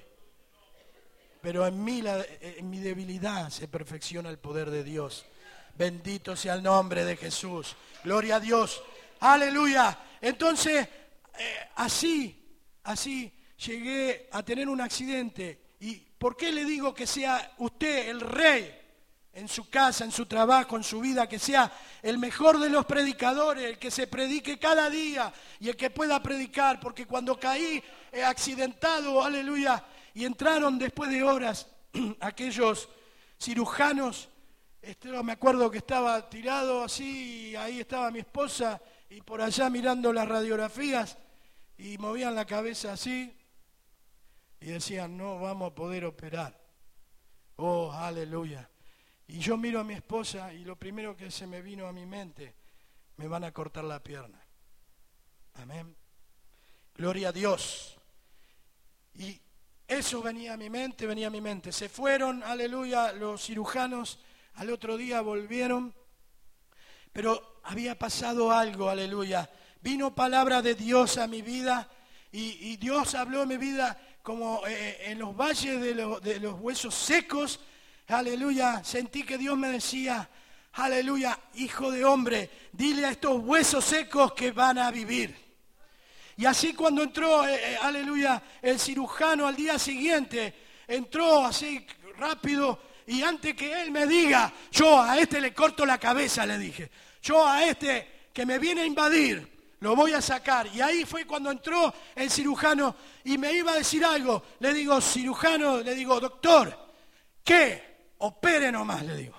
Pero en mí, la, en mi debilidad se perfecciona el poder de Dios. Bendito sea el nombre de Jesús. Gloria a Dios. Aleluya. Entonces, eh, así, así llegué a tener un accidente. ¿Y por qué le digo que sea usted el rey en su casa, en su trabajo, en su vida, que sea el mejor de los predicadores, el que se predique cada día y el que pueda predicar? Porque cuando caí eh, accidentado, aleluya, y entraron después de horas aquellos cirujanos, este, me acuerdo que estaba tirado así, y ahí estaba mi esposa, y por allá mirando las radiografías, y movían la cabeza así, y decían, no vamos a poder operar. Oh, aleluya. Y yo miro a mi esposa y lo primero que se me vino a mi mente, me van a cortar la pierna. Amén. Gloria a Dios. Y eso venía a mi mente, venía a mi mente. Se fueron, aleluya, los cirujanos, al otro día volvieron, pero había pasado algo, aleluya. Vino palabra de Dios a mi vida y, y Dios habló en mi vida como eh, en los valles de, lo, de los huesos secos. Aleluya, sentí que Dios me decía, aleluya, hijo de hombre, dile a estos huesos secos que van a vivir. Y así cuando entró, eh, eh, aleluya, el cirujano al día siguiente, entró así rápido y antes que él me diga, yo a este le corto la cabeza, le dije, yo a este que me viene a invadir, lo voy a sacar. Y ahí fue cuando entró el cirujano y me iba a decir algo. Le digo, cirujano, le digo, doctor, ¿qué? Opere nomás, le digo.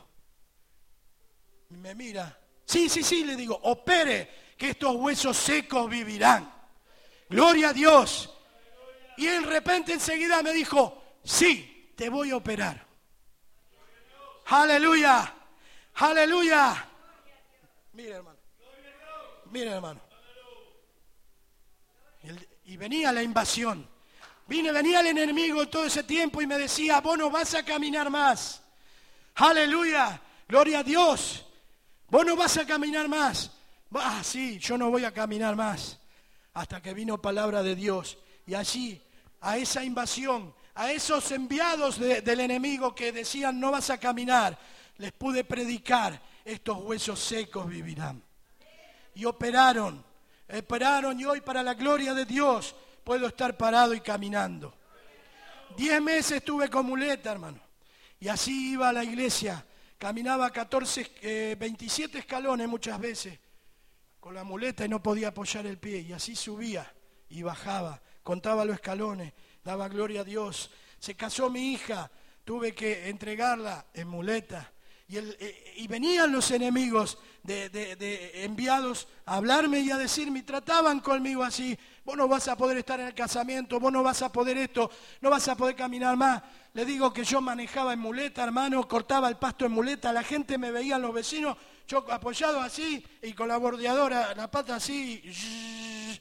Me mira. Sí, sí, sí, le digo, opere, que estos huesos secos vivirán. Gloria a Dios. Y de repente enseguida me dijo, sí, te voy a operar. Aleluya, aleluya. Mire, hermano. Mire, hermano. Y venía la invasión. Vine, venía el enemigo todo ese tiempo y me decía, vos no vas a caminar más. Aleluya, gloria a Dios. Vos no vas a caminar más. Ah, sí, yo no voy a caminar más. Hasta que vino palabra de Dios. Y allí, a esa invasión, a esos enviados de, del enemigo que decían no vas a caminar, les pude predicar, estos huesos secos vivirán. Y operaron, operaron y hoy para la gloria de Dios puedo estar parado y caminando. Diez meses estuve con muleta, hermano. Y así iba a la iglesia. Caminaba catorce, eh, veintisiete escalones muchas veces con la muleta y no podía apoyar el pie. Y así subía y bajaba, contaba los escalones, daba gloria a Dios. Se casó mi hija, tuve que entregarla en muleta. Y, el, eh, y venían los enemigos de, de, de enviados a hablarme y a decirme, y trataban conmigo así, vos no vas a poder estar en el casamiento, vos no vas a poder esto, no vas a poder caminar más. Le digo que yo manejaba en muleta, hermano, cortaba el pasto en muleta, la gente me veía, los vecinos, yo apoyado así y con la bordeadora, la pata así, zzz,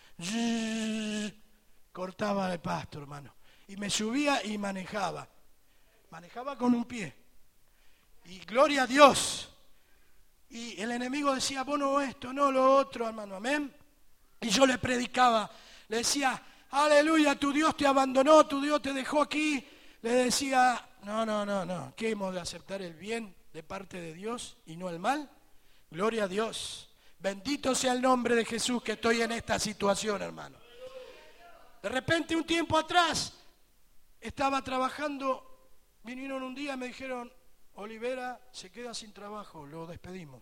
zzz, cortaba el pasto, hermano. Y me subía y manejaba, manejaba con un pie. Y gloria a Dios. Y el enemigo decía, vos no esto, no lo otro, hermano, amén. Y yo le predicaba, le decía, aleluya, tu Dios te abandonó, tu Dios te dejó aquí. Le decía, no, no, no, no, ¿qué hemos de aceptar el bien de parte de Dios y no el mal? Gloria a Dios. Bendito sea el nombre de Jesús que estoy en esta situación, hermano. De repente, un tiempo atrás, estaba trabajando, vinieron un día y me dijeron, Olivera se queda sin trabajo, lo despedimos.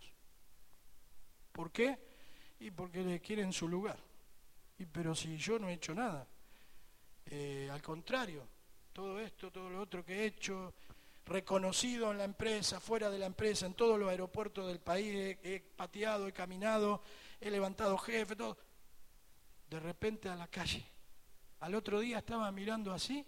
¿Por qué? Y porque le quieren su lugar. Y pero si yo no he hecho nada, eh, al contrario, todo esto, todo lo otro que he hecho, reconocido en la empresa, fuera de la empresa, en todos los aeropuertos del país, he, he pateado, he caminado, he levantado jefe, todo. De repente a la calle. Al otro día estaba mirando así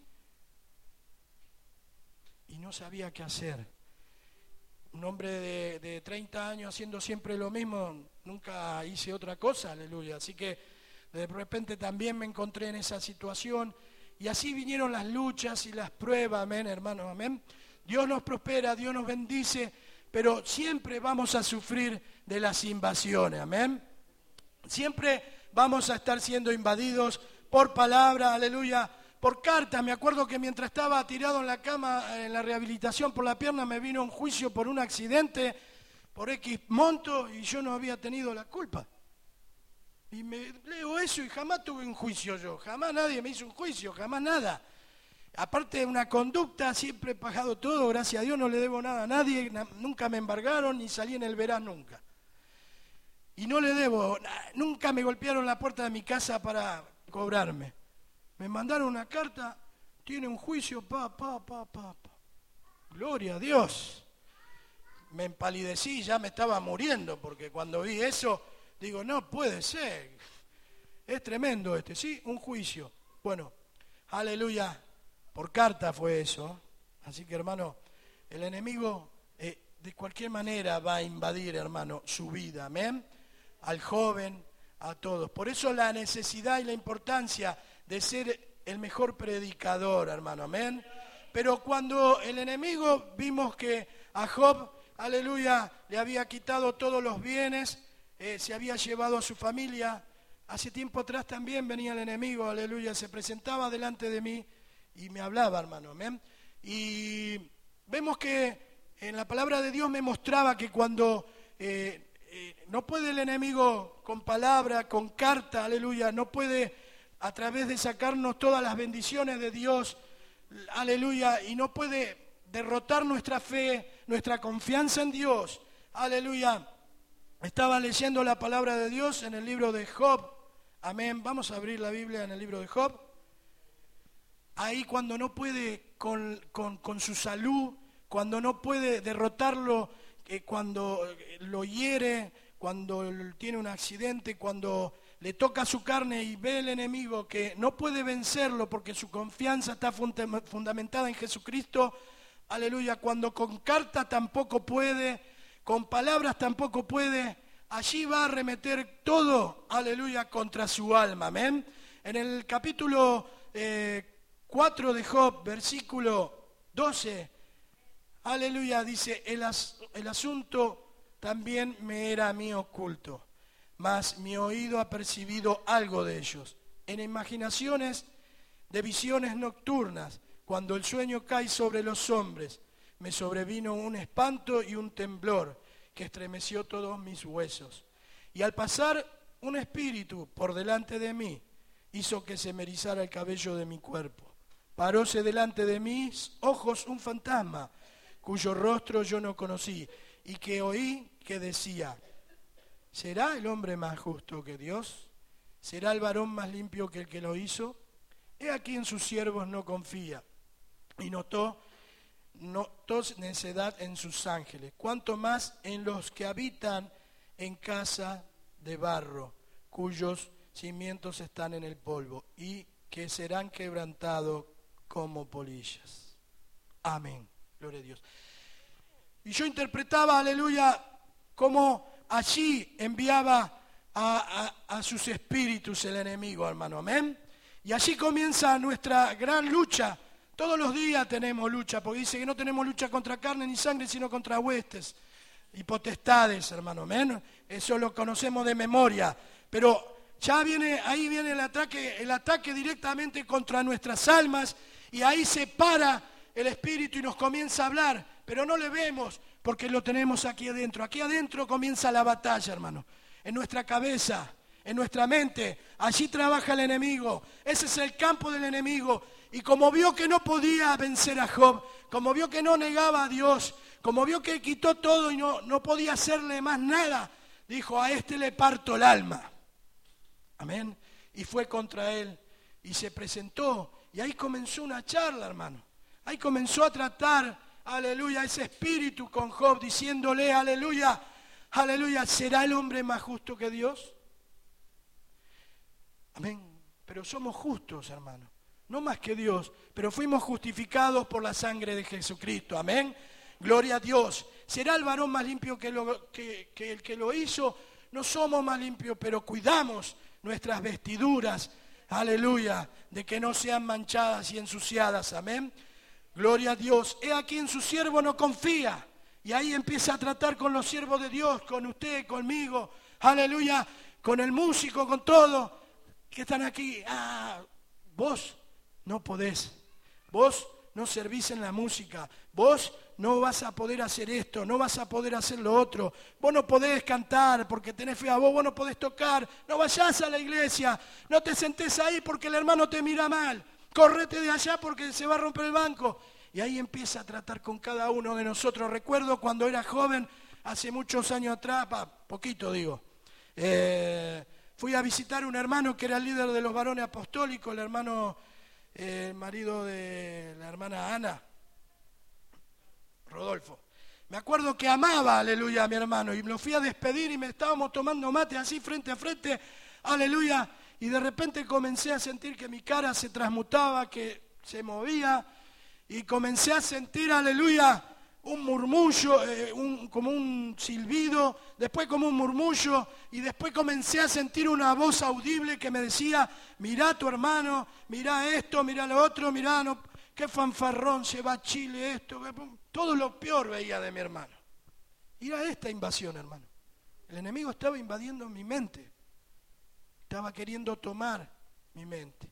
y no sabía qué hacer. Un hombre de, de treinta años haciendo siempre lo mismo, nunca hice otra cosa, aleluya. Así que de repente también me encontré en esa situación y así vinieron las luchas y las pruebas, amén, hermanos, amén. Dios nos prospera, Dios nos bendice, pero siempre vamos a sufrir de las invasiones, amén. Siempre vamos a estar siendo invadidos por palabra, aleluya. Por carta, me acuerdo que mientras estaba tirado en la cama, en la rehabilitación por la pierna, me vino un juicio por un accidente, por X monto, y yo no había tenido la culpa. Y me leo eso y jamás tuve un juicio yo, jamás nadie me hizo un juicio, jamás nada. Aparte de una conducta, siempre he pagado todo, gracias a Dios, no le debo nada a nadie, nunca me embargaron, ni salí en el verano nunca. Y no le debo, nunca me golpearon la puerta de mi casa para cobrarme. Me mandaron una carta, tiene un juicio, pa, pa, pa, pa, pa. Gloria a Dios. Me empalidecí, ya me estaba muriendo, porque cuando vi eso, digo, no puede ser. Es tremendo este, sí, un juicio. Bueno, aleluya, por carta fue eso. Así que, hermano, el enemigo eh, de cualquier manera va a invadir, hermano, su vida, amén. Al joven, a todos. Por eso la necesidad y la importancia de ser el mejor predicador, hermano, amén. Pero cuando el enemigo vimos que a Job, aleluya, le había quitado todos los bienes, eh, se había llevado a su familia, hace tiempo atrás también venía el enemigo, aleluya, se presentaba delante de mí y me hablaba, hermano, amén. Y vemos que en la palabra de Dios me mostraba que cuando eh, eh, no puede el enemigo con palabra, con carta, aleluya, no puede a través de sacarnos todas las bendiciones de Dios, aleluya, y no puede derrotar nuestra fe, nuestra confianza en Dios, aleluya. Estaba leyendo la palabra de Dios en el libro de Job, amén, vamos a abrir la Biblia en el libro de Job. Ahí cuando no puede con, con, con su salud, cuando no puede derrotarlo, eh, cuando lo hiere, cuando tiene un accidente, cuando le toca su carne y ve el enemigo que no puede vencerlo porque su confianza está fundamentada en Jesucristo, aleluya, cuando con carta tampoco puede, con palabras tampoco puede, allí va a arremeter todo, aleluya, contra su alma, amén. En el capítulo eh, cuatro de Job, versículo doce, aleluya, dice, el, as, el asunto también me era a mí oculto, mas mi oído ha percibido algo de ellos. En imaginaciones de visiones nocturnas, cuando el sueño cae sobre los hombres, me sobrevino un espanto y un temblor que estremeció todos mis huesos. Y al pasar un espíritu por delante de mí, hizo que se me erizara el cabello de mi cuerpo. Paróse delante de mis ojos un fantasma, cuyo rostro yo no conocí, y que oí que decía, ¿será el hombre más justo que Dios? ¿Será el varón más limpio que el que lo hizo? He aquí en sus siervos no confía, y notó, notó necedad en sus ángeles, cuanto más en los que habitan en casa de barro, cuyos cimientos están en el polvo, y que serán quebrantados como polillas. Amén. Gloria a Dios. Y yo interpretaba, aleluya, como allí enviaba a, a, a sus espíritus el enemigo, hermano. Amén. Y allí comienza nuestra gran lucha. Todos los días tenemos lucha, porque dice que no tenemos lucha contra carne ni sangre, sino contra huestes y potestades, hermano. Amén. Eso lo conocemos de memoria. Pero ya viene, ahí viene el ataque, el ataque directamente contra nuestras almas, y ahí se para el espíritu y nos comienza a hablar, pero no le vemos porque lo tenemos aquí adentro. Aquí adentro comienza la batalla, hermano. En nuestra cabeza, en nuestra mente, allí trabaja el enemigo. Ese es el campo del enemigo. Y como vio que no podía vencer a Job, como vio que no negaba a Dios, como vio que quitó todo y no, no podía hacerle más nada, dijo, a este le parto el alma. Amén. Y fue contra él y se presentó. Y ahí comenzó una charla, hermano. Ahí comenzó a tratar, aleluya, ese espíritu con Job, diciéndole, aleluya, aleluya, ¿será el hombre más justo que Dios? Amén. Pero somos justos, hermano. No más que Dios, pero fuimos justificados por la sangre de Jesucristo. Amén. Gloria a Dios. ¿Será el varón más limpio que, lo, que, que el que lo hizo? No somos más limpios, pero cuidamos nuestras vestiduras, aleluya, de que no sean manchadas y ensuciadas. Amén. Gloria a Dios. He aquí en su siervo no confía. Y ahí empieza a tratar con los siervos de Dios, con usted, conmigo, aleluya, con el músico, con todo, que están aquí. Ah, vos no podés, vos no servís en la música, vos no vas a poder hacer esto, no vas a poder hacer lo otro, vos no podés cantar porque tenés fe a vos, vos no podés tocar, no vayas a la iglesia, no te sentés ahí porque el hermano te mira mal, correte de allá porque se va a romper el banco. Y ahí empieza a tratar con cada uno de nosotros. Recuerdo cuando era joven, hace muchos años atrás, pa, poquito digo, eh, fui a visitar a un hermano que era el líder de los varones apostólicos, el hermano, eh, el marido de la hermana Ana, Rodolfo. Me acuerdo que amaba, aleluya, a mi hermano, y lo fui a despedir y me estábamos tomando mate así frente a frente, aleluya, y de repente comencé a sentir que mi cara se transmutaba, que se movía, y comencé a sentir, aleluya, un murmullo, eh, un, como un silbido, después como un murmullo, y después comencé a sentir una voz audible que me decía, mirá a tu hermano, mirá esto, mirá lo otro, mirá, no, qué fanfarrón, se va a Chile esto, todo lo peor veía de mi hermano. Y era esta invasión, hermano. El enemigo estaba invadiendo mi mente, estaba queriendo tomar mi mente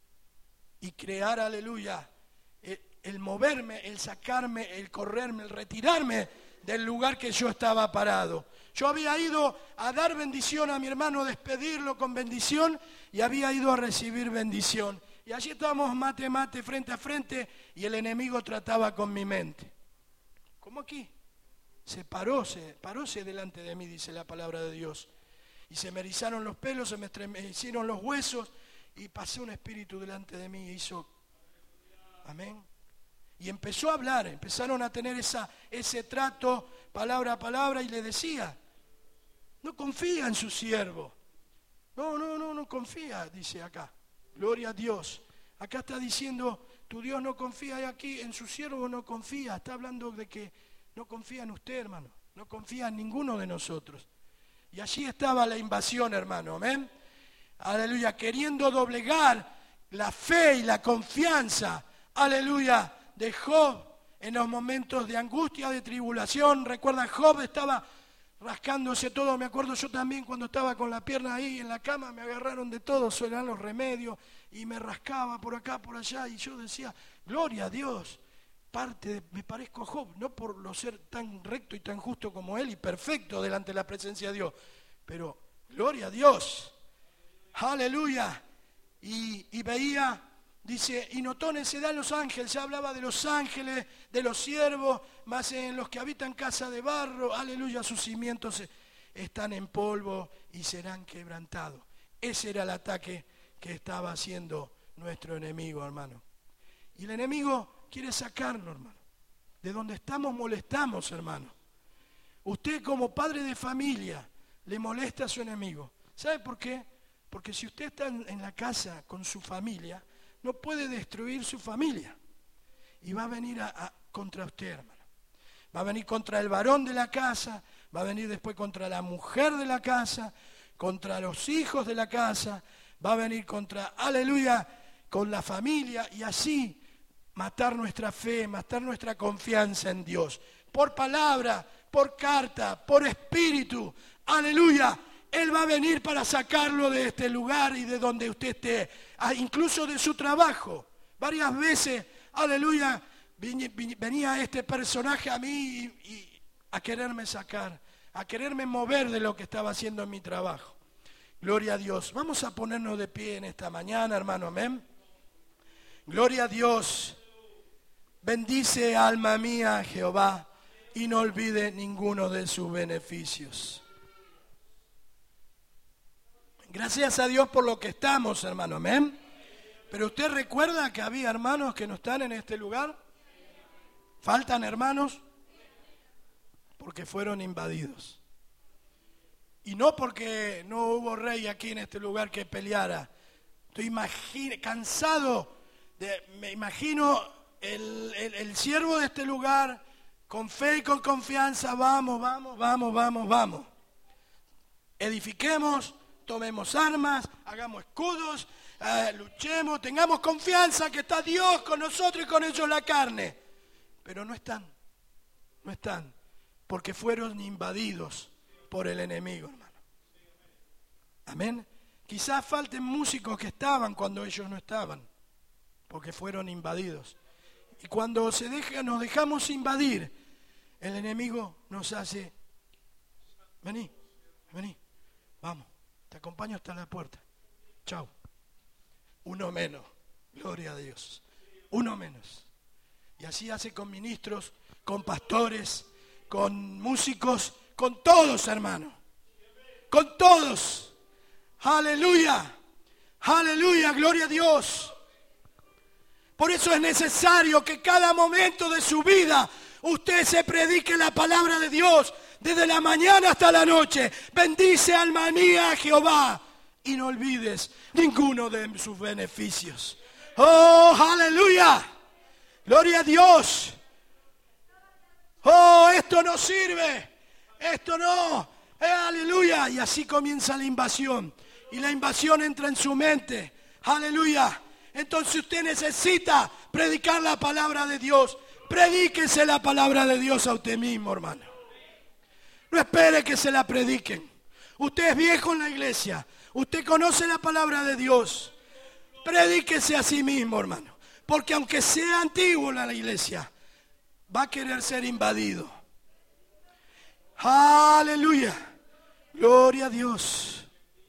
y crear, aleluya, el moverme, el sacarme, el correrme, el retirarme del lugar que yo estaba parado. Yo había ido a dar bendición a mi hermano, a despedirlo con bendición, y había ido a recibir bendición. Y allí estábamos mate, mate, frente a frente, y el enemigo trataba con mi mente. ¿Cómo aquí? Se paróse, paróse delante de mí, dice la palabra de Dios. Y se me erizaron los pelos, se me estremecieron los huesos, y pasó un espíritu delante de mí y hizo... Amén. Y empezó a hablar, empezaron a tener esa, ese trato, palabra a palabra, y le decía, no confía en su siervo. No, no, no, no confía, dice acá. Gloria a Dios. Acá está diciendo, tu Dios no confía, y aquí en su siervo no confía. Está hablando de que no confía en usted, hermano. No confía en ninguno de nosotros. Y allí estaba la invasión, hermano. Amén. Aleluya. Queriendo doblegar, la fe y la confianza, aleluya, de Job en los momentos de angustia, de tribulación. Recuerda, Job estaba rascándose todo. Me acuerdo yo también cuando estaba con la pierna ahí en la cama, me agarraron de todo, eran los remedios, y me rascaba por acá, por allá, y yo decía, gloria a Dios, parte de, me parezco a Job, no por lo ser tan recto y tan justo como él y perfecto delante de la presencia de Dios, pero gloria a Dios, aleluya. Y, y veía, dice, y notó necedad en los ángeles, ya hablaba de los ángeles, de los siervos, más en los que habitan casa de barro, aleluya, sus cimientos están en polvo y serán quebrantados. Ese era el ataque que estaba haciendo nuestro enemigo, hermano. Y el enemigo quiere sacarnos, hermano. De donde estamos molestamos, hermano. Usted como padre de familia le molesta a su enemigo. ¿Sabe por qué? Porque si usted está en la casa con su familia, no puede destruir su familia. Y va a venir a, a, contra usted, hermano. Va a venir contra el varón de la casa, va a venir después contra la mujer de la casa, contra los hijos de la casa, va a venir contra, aleluya, con la familia, y así matar nuestra fe, matar nuestra confianza en Dios. Por palabra, por carta, por espíritu, aleluya. Él va a venir para sacarlo de este lugar y de donde usted esté, incluso de su trabajo. Varias veces, aleluya, venía este personaje a mí y, y a quererme sacar, a quererme mover de lo que estaba haciendo en mi trabajo. Gloria a Dios. Vamos a ponernos de pie en esta mañana, hermano, amén. Gloria a Dios. Bendice, alma mía, a Jehová, y no olvide ninguno de sus beneficios. Gracias a Dios por lo que estamos, hermano, amén. Pero usted recuerda que había hermanos que no están en este lugar. ¿Faltan hermanos? Porque fueron invadidos. Y no porque no hubo rey aquí en este lugar que peleara. Estoy imagin- cansado, de, me imagino el, el, el siervo de este lugar, con fe y con confianza, vamos, vamos, vamos, vamos, vamos. Edifiquemos, tomemos armas, hagamos escudos, eh, luchemos, tengamos confianza que está Dios con nosotros y con ellos la carne. Pero no están, no están, porque fueron invadidos por el enemigo, hermano. Amén. Quizás falten músicos que estaban cuando ellos no estaban, porque fueron invadidos. Y cuando se deja, nos dejamos invadir, el enemigo nos hace, vení, vení, vamos, te acompaño hasta la puerta. Chao. Uno menos, gloria a Dios. Uno menos. Y así hace con ministros, con pastores, con músicos, con todos, hermano. Con todos. Aleluya. Aleluya, gloria a Dios. Por eso es necesario que cada momento de su vida usted se predique la palabra de Dios desde la mañana hasta la noche. Bendice, alma mía, a Jehová, y no olvides ninguno de sus beneficios. Oh, aleluya. Gloria a Dios. Oh, esto no sirve. Esto no. Eh, aleluya. Y así comienza la invasión. Y la invasión entra en su mente. Aleluya. Entonces usted necesita predicar la palabra de Dios. Predíquese la palabra de Dios a usted mismo, hermano. No espere que se la prediquen. Usted es viejo en la iglesia. Usted conoce la palabra de Dios. Predíquese a sí mismo, hermano. Porque aunque sea antiguo en la iglesia, va a querer ser invadido. Aleluya. Gloria a Dios.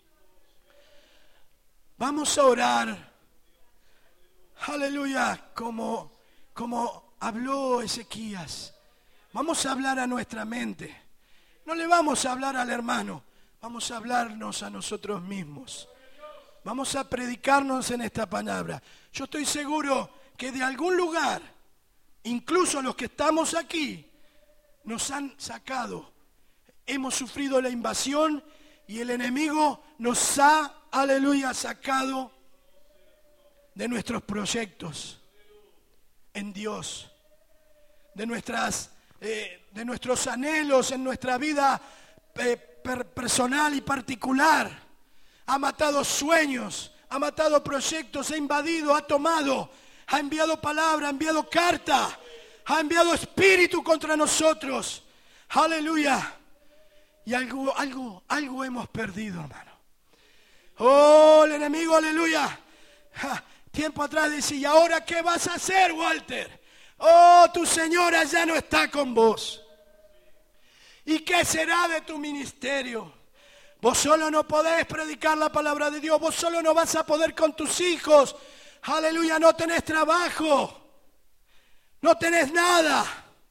Vamos a orar. Aleluya. Como, como habló Ezequías. Vamos a hablar a nuestra mente. No le vamos a hablar al hermano. Vamos a hablarnos a nosotros mismos. Vamos a predicarnos en esta palabra. Yo estoy seguro que de algún lugar, incluso los que estamos aquí, nos han sacado. Hemos sufrido la invasión y el enemigo nos ha, aleluya, sacado de nuestros proyectos en Dios, de nuestras, eh, de nuestros anhelos en nuestra vida eh, per- personal y particular. Ha matado sueños, ha matado proyectos, ha invadido, ha tomado, ha enviado palabra, ha enviado carta, ha enviado espíritu contra nosotros. Aleluya. Y algo, algo, algo hemos perdido, hermano. Oh, el enemigo, aleluya. Ja, tiempo atrás decía, ¿y ahora qué vas a hacer, Walter? Oh, tu señora ya no está con vos. ¿Y qué será de tu ministerio? Vos solo no podés predicar la palabra de Dios. Vos solo no vas a poder con tus hijos. Aleluya, no tenés trabajo. No tenés nada.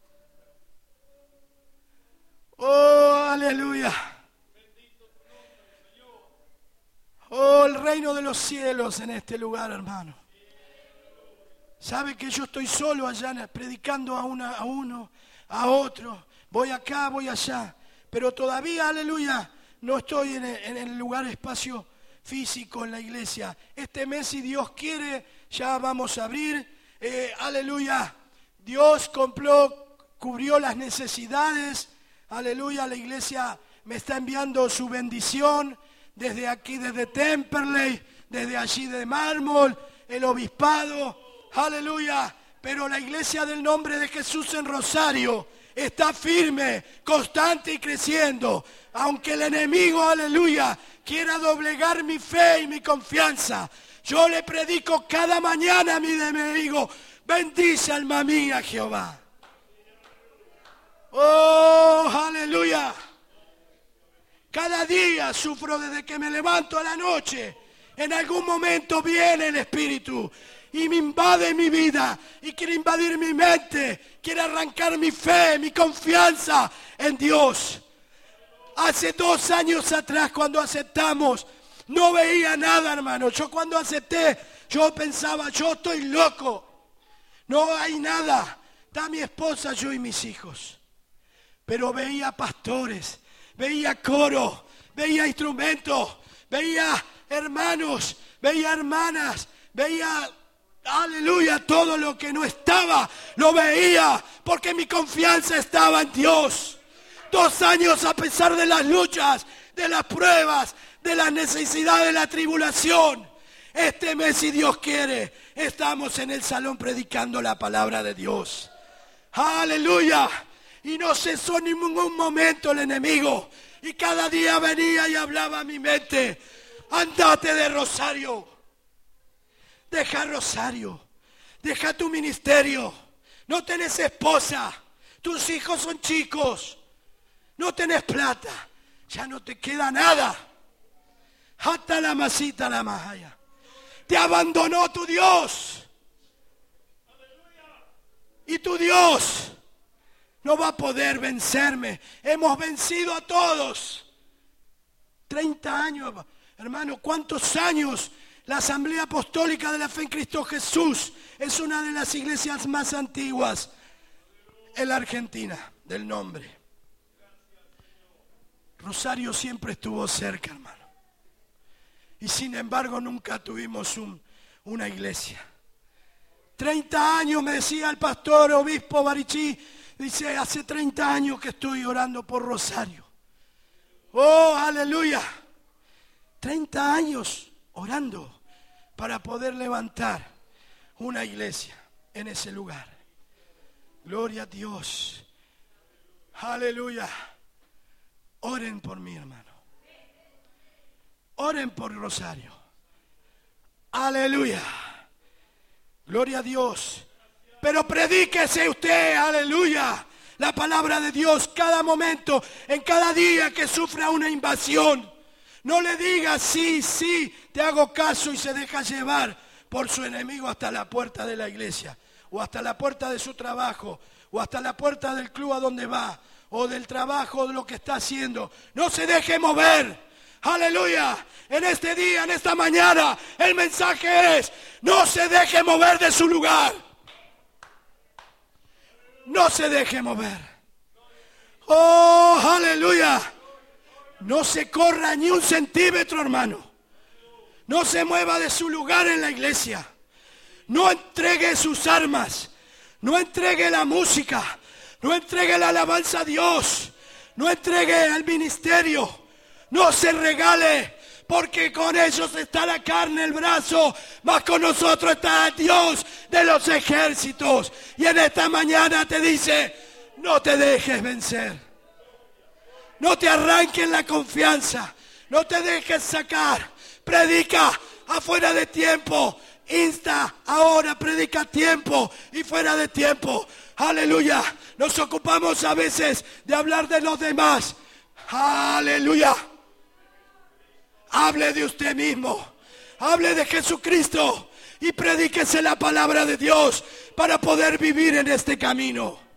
Oh, aleluya. Oh, el reino de los cielos en este lugar, hermano. ¿Sabe que yo estoy solo allá predicando a, una, a uno, a otro? Voy acá, voy allá. Pero todavía, aleluya, no estoy en el, en el lugar, espacio físico en la iglesia. Este mes, si Dios quiere, ya vamos a abrir. Eh, aleluya. Dios compró, cubrió las necesidades. Aleluya, la iglesia me está enviando su bendición. Desde aquí, desde Temperley, desde allí de Mármol, el obispado. Aleluya. Pero la iglesia del nombre de Jesús en Rosario está firme, constante y creciendo. Aunque el enemigo, aleluya, quiera doblegar mi fe y mi confianza, yo le predico cada mañana a mi enemigo: bendice, alma mía, Jehová. Oh, aleluya. Cada día sufro desde que me levanto a la noche. En algún momento viene el Espíritu y me invade mi vida y quiere invadir mi mente, quiere arrancar mi fe, mi confianza en Dios. Hace dos años atrás, cuando aceptamos, no veía nada, hermano. Yo cuando acepté, yo pensaba, yo estoy loco. No hay nada. Está mi esposa, yo y mis hijos. Pero veía pastores, veía coro, veía instrumentos, veía hermanos, veía hermanas, veía, aleluya, todo lo que no estaba, lo veía, porque mi confianza estaba en Dios. Dos años a pesar de las luchas, de las pruebas, de las necesidades, de la tribulación. Este mes, si Dios quiere, estamos en el salón predicando la palabra de Dios. Aleluya. Y no cesó en ningún momento el enemigo. Y cada día venía y hablaba a mi mente: andate de Rosario. Deja Rosario. Deja tu ministerio. No tenés esposa. Tus hijos son chicos. No tenés plata. Ya no te queda nada. Hasta la masita la mahaya. Te abandonó tu Dios. Y tu Dios no va a poder vencerme. Hemos vencido a todos. treinta años, hermano, ¿cuántos años? La Asamblea Apostólica de la Fe en Cristo Jesús es una de las iglesias más antiguas en la Argentina, del nombre. Rosario siempre estuvo cerca, hermano. Y sin embargo nunca tuvimos un, una iglesia. treinta años, me decía el pastor obispo Barichí, dice, hace treinta años que estoy orando por Rosario. Oh, aleluya. treinta años orando para poder levantar una iglesia en ese lugar. Gloria a Dios. Aleluya. Oren por mí, hermano. Oren por Rosario. Aleluya. Gloria a Dios. Pero predíquese usted, aleluya, la palabra de Dios cada momento, en cada día que sufra una invasión. No le diga sí, sí, te hago caso, y se deja llevar por su enemigo hasta la puerta de la iglesia, o hasta la puerta de su trabajo, o hasta la puerta del club a donde va, o del trabajo, de lo que está haciendo. No se deje mover. Aleluya. En este día, en esta mañana, el mensaje es: no se deje mover de su lugar. No se deje mover. Oh, aleluya. No se corra ni un centímetro, hermano. No se mueva de su lugar en la iglesia. No entregue sus armas. No entregue la música. No entregue la alabanza a Dios. No entregue el ministerio. No se regale porque con ellos está la carne, el brazo, mas con nosotros está Dios de los ejércitos. Y en esta mañana te dice, no te dejes vencer, no te arranquen la confianza, no te dejes sacar, predica afuera de tiempo, insta ahora, predica a tiempo y fuera de tiempo. Aleluya. Nos ocupamos a veces de hablar de los demás. Aleluya. Hable de usted mismo, hable de Jesucristo y predíquese la palabra de Dios para poder vivir en este camino.